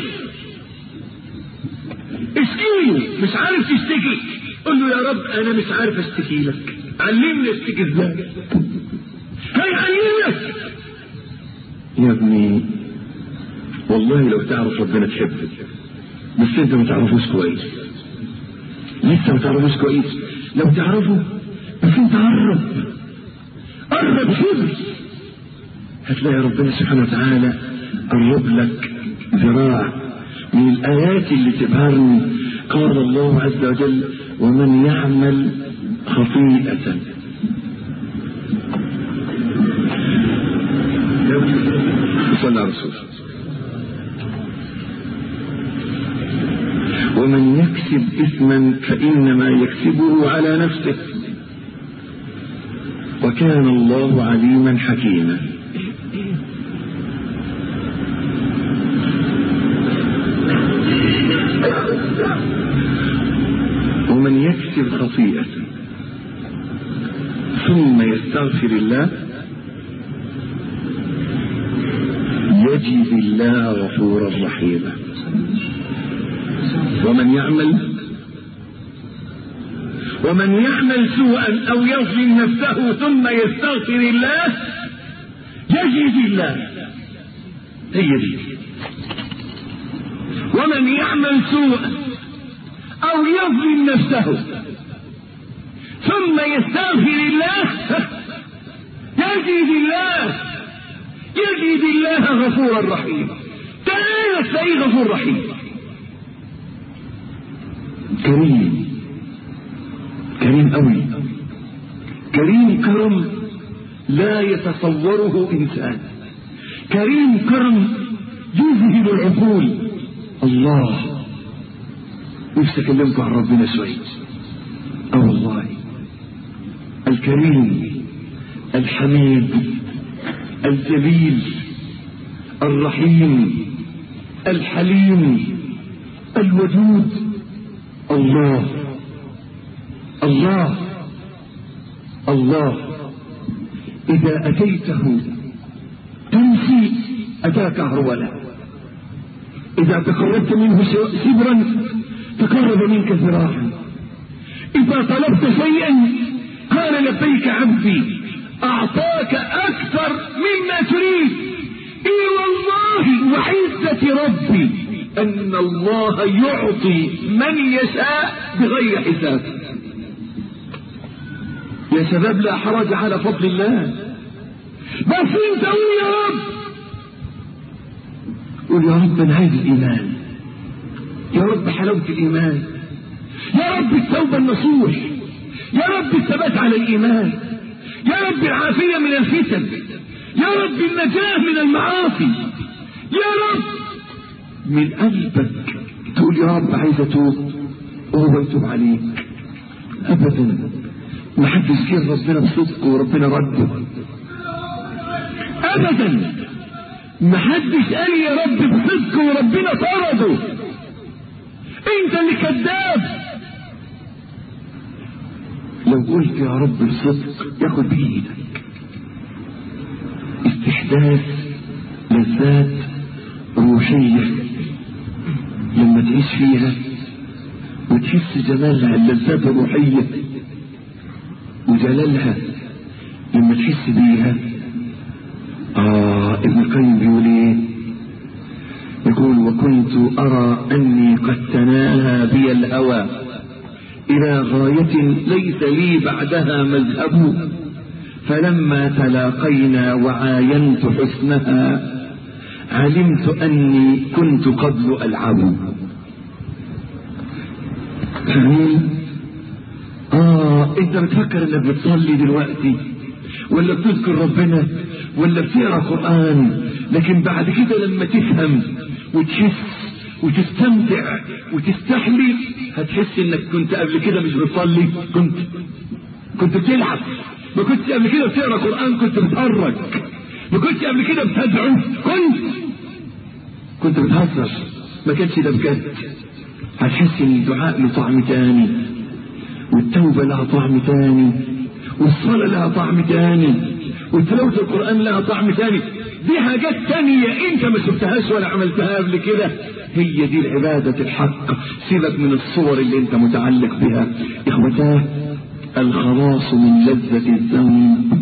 اشكي له، مش عارف تشتكي قل له يا رب انا مش عارف اشتكي لك، علمني اشتكي ازاي. هيعلمك يا ابني. والله لو تعرف ربنا تحبك، بس انت ما تعرفوش كويس، لسه ما تعرفوش كويس. لو تعرفه بس انت قرب قرب شبر، هتلاقي ربنا سبحانه وتعالى قرب لك ذراع. من الآيات اللي تبهرني قال الله عز وجل ومن يعمل خطيئة. صلى على رسول. ومن يكسب إثما فإنما يكسبه على نفسه وكان الله عليما حكيما. ومن يكسب خطيئة ثم يستغفر الله يجد الله غفورا رحيما. ومن يعمل ومن يعمل سوءا او يظلم نفسه ثم يستغفر الله يجد الله. هي دي. ومن يعمل سوءا او يظلم نفسه ثم يستغفر الله يجد الله يجد الله غفورا رحيما. تعالى تلاقيه غفور رحيم كريم كريم قوي، كريم كرم لا يتصوره انسان، كريم كرم يذهب العقول. الله نفسي اكلمكم عن ربنا شويه. اه والله الكريم الحميد الجليل الرحيم الحليم الودود. الله الله الله إذا أتيته تمشي أتاك هرولا، إذا تقربت منه شبرا تقرب منك ذراعا، إذا طلبت شيئا قال لبيك عبدي، أعطاك أكثر مما تريد. إي والله وعزة ربي أن الله يعطي من يشاء بغير حساب. يا شباب لا حرج على فضل الله، بس انت قول يا رب، قول يا رب انا عايز الايمان، يا رب حلاوة الايمان، يا رب التوبة النصوح، يا رب الثبات على الايمان، يا رب العافية من الفتن، يا رب النجاة من المعاصي، يا رب من قلبك تقول يا رب عايز اتوب وهو يتوب عليك. ابدا ما حدش جه ربنا بصدق وربنا رده، ابدا ما حدش قال يا رب بصدق وربنا طرده. انت اللي كذاب. لو قلت يا رب بصدق ياخد بايدك. استحداث لذات روحيه لما تعيش فيها وتحس جمالها، اللذات الروحيه وجلالها لما تحس بيها. آه ابن القيم بيقول ايه؟ يقول وكنت أرى أني قد تناهى بي الهوى إلى غاية ليس لي بعدها مذهب، فلما تلاقينا وعاينت حسنها علمت أني كنت قبل ألعب. فاهمين؟ آه أنت بتفكر إنك بتصلي دلوقتي ولا بتذكر ربنا ولا بتقرأ قرآن، لكن بعد كده لما تفهم وتحس وتستمتع وتستحلي هتحس إنك كنت قبل كده مش بتصلي، كنت كنت بتلعب. ما كنتش قبل كده بتقرأ قرآن، كنت بتهرج. ما كنتش قبل كده بتدعو، كنت كنت بتهزر. ما كانش ده بجد. هتحس ان الدعاء له طعم تاني والتوبة لها طعم تاني والصلاة لها طعم تاني، وتلاوة القرآن لها طعم تاني. دي حاجات تانية انت ما شفتهاش ولا عملتها قبل كده. هي دي العبادة الحق. سيبك من الصور اللي انت متعلق بها. اخوتاه، الخلاص من لذة الذنب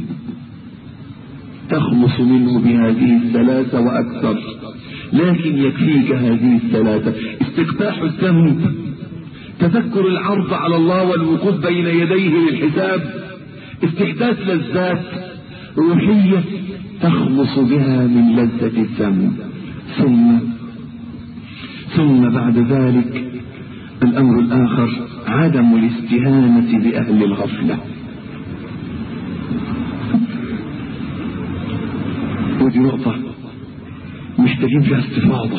تخلص منه بهذه الثلاثة واكثر، لكن يكفيك هذه الثلاثة: استقباح الذنب، تذكر العرض على الله والوقوف بين يديه للحساب، استحداث لذات روحية تخلص بها من لذة الذنب، ثم ثم بعد ذلك الأمر الآخر عدم الاستهانة بأهل الغفلة. ودي نقطة محتاجين فيها استفاضة.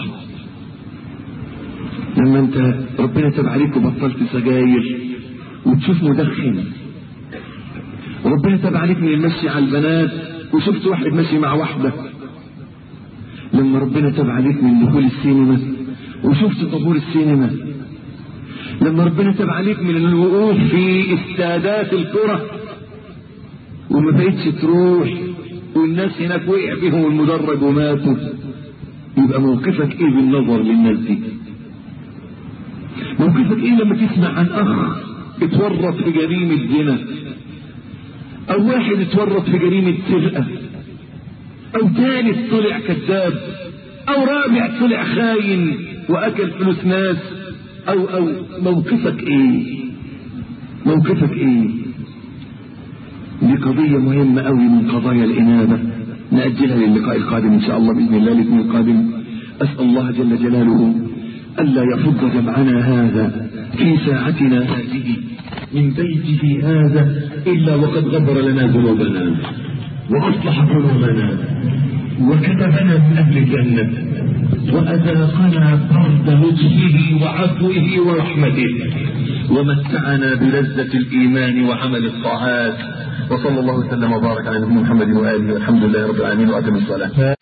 لما انت ربنا تاب عليك وبطلت سجاير وتشوف مدخن، ربنا تاب عليك من المشي على البنات وشفت واحد ماشي مع واحدة، لما ربنا تاب عليك من دخول السينما وشفت طابور السينما، لما ربنا تاب عليك من الوقوف في استادات الكرة وما بقيتش تروح والناس هناك وقع بهم المدرج وماتوا، يبقى موقفك ايه بالنظر للناس دي؟ موقفك ايه لما تسمع عن اخ اتورط في جريمة زنا، او واحد اتورط في جريمة سرقة، او ثالث طلع كذاب، او رابع طلع خاين واكل فلوس ناس، او او موقفك ايه؟ موقفك ايه؟ دي قضية مهمة قوي من قضايا الإنابة، نأجلها للقاء القادم إن شاء الله بإذن الله الاثنين القادم. أسأل الله جل جلاله ألا يفض جمعنا هذا في ساعتنا هذه من بيته هذا إلا وقد غفر لنا ذنوبنا وأصلح قلوبنا وكتبنا من أهل الجنة وأذاقنا برد لطفه وعفوه ورحمته ومتعنا بلذة الإيمان وعمل الطاعات. وصلى الله وسلم وبارك على نبينا محمد وآله والحمد لله رب العالمين وأتم الصلاة.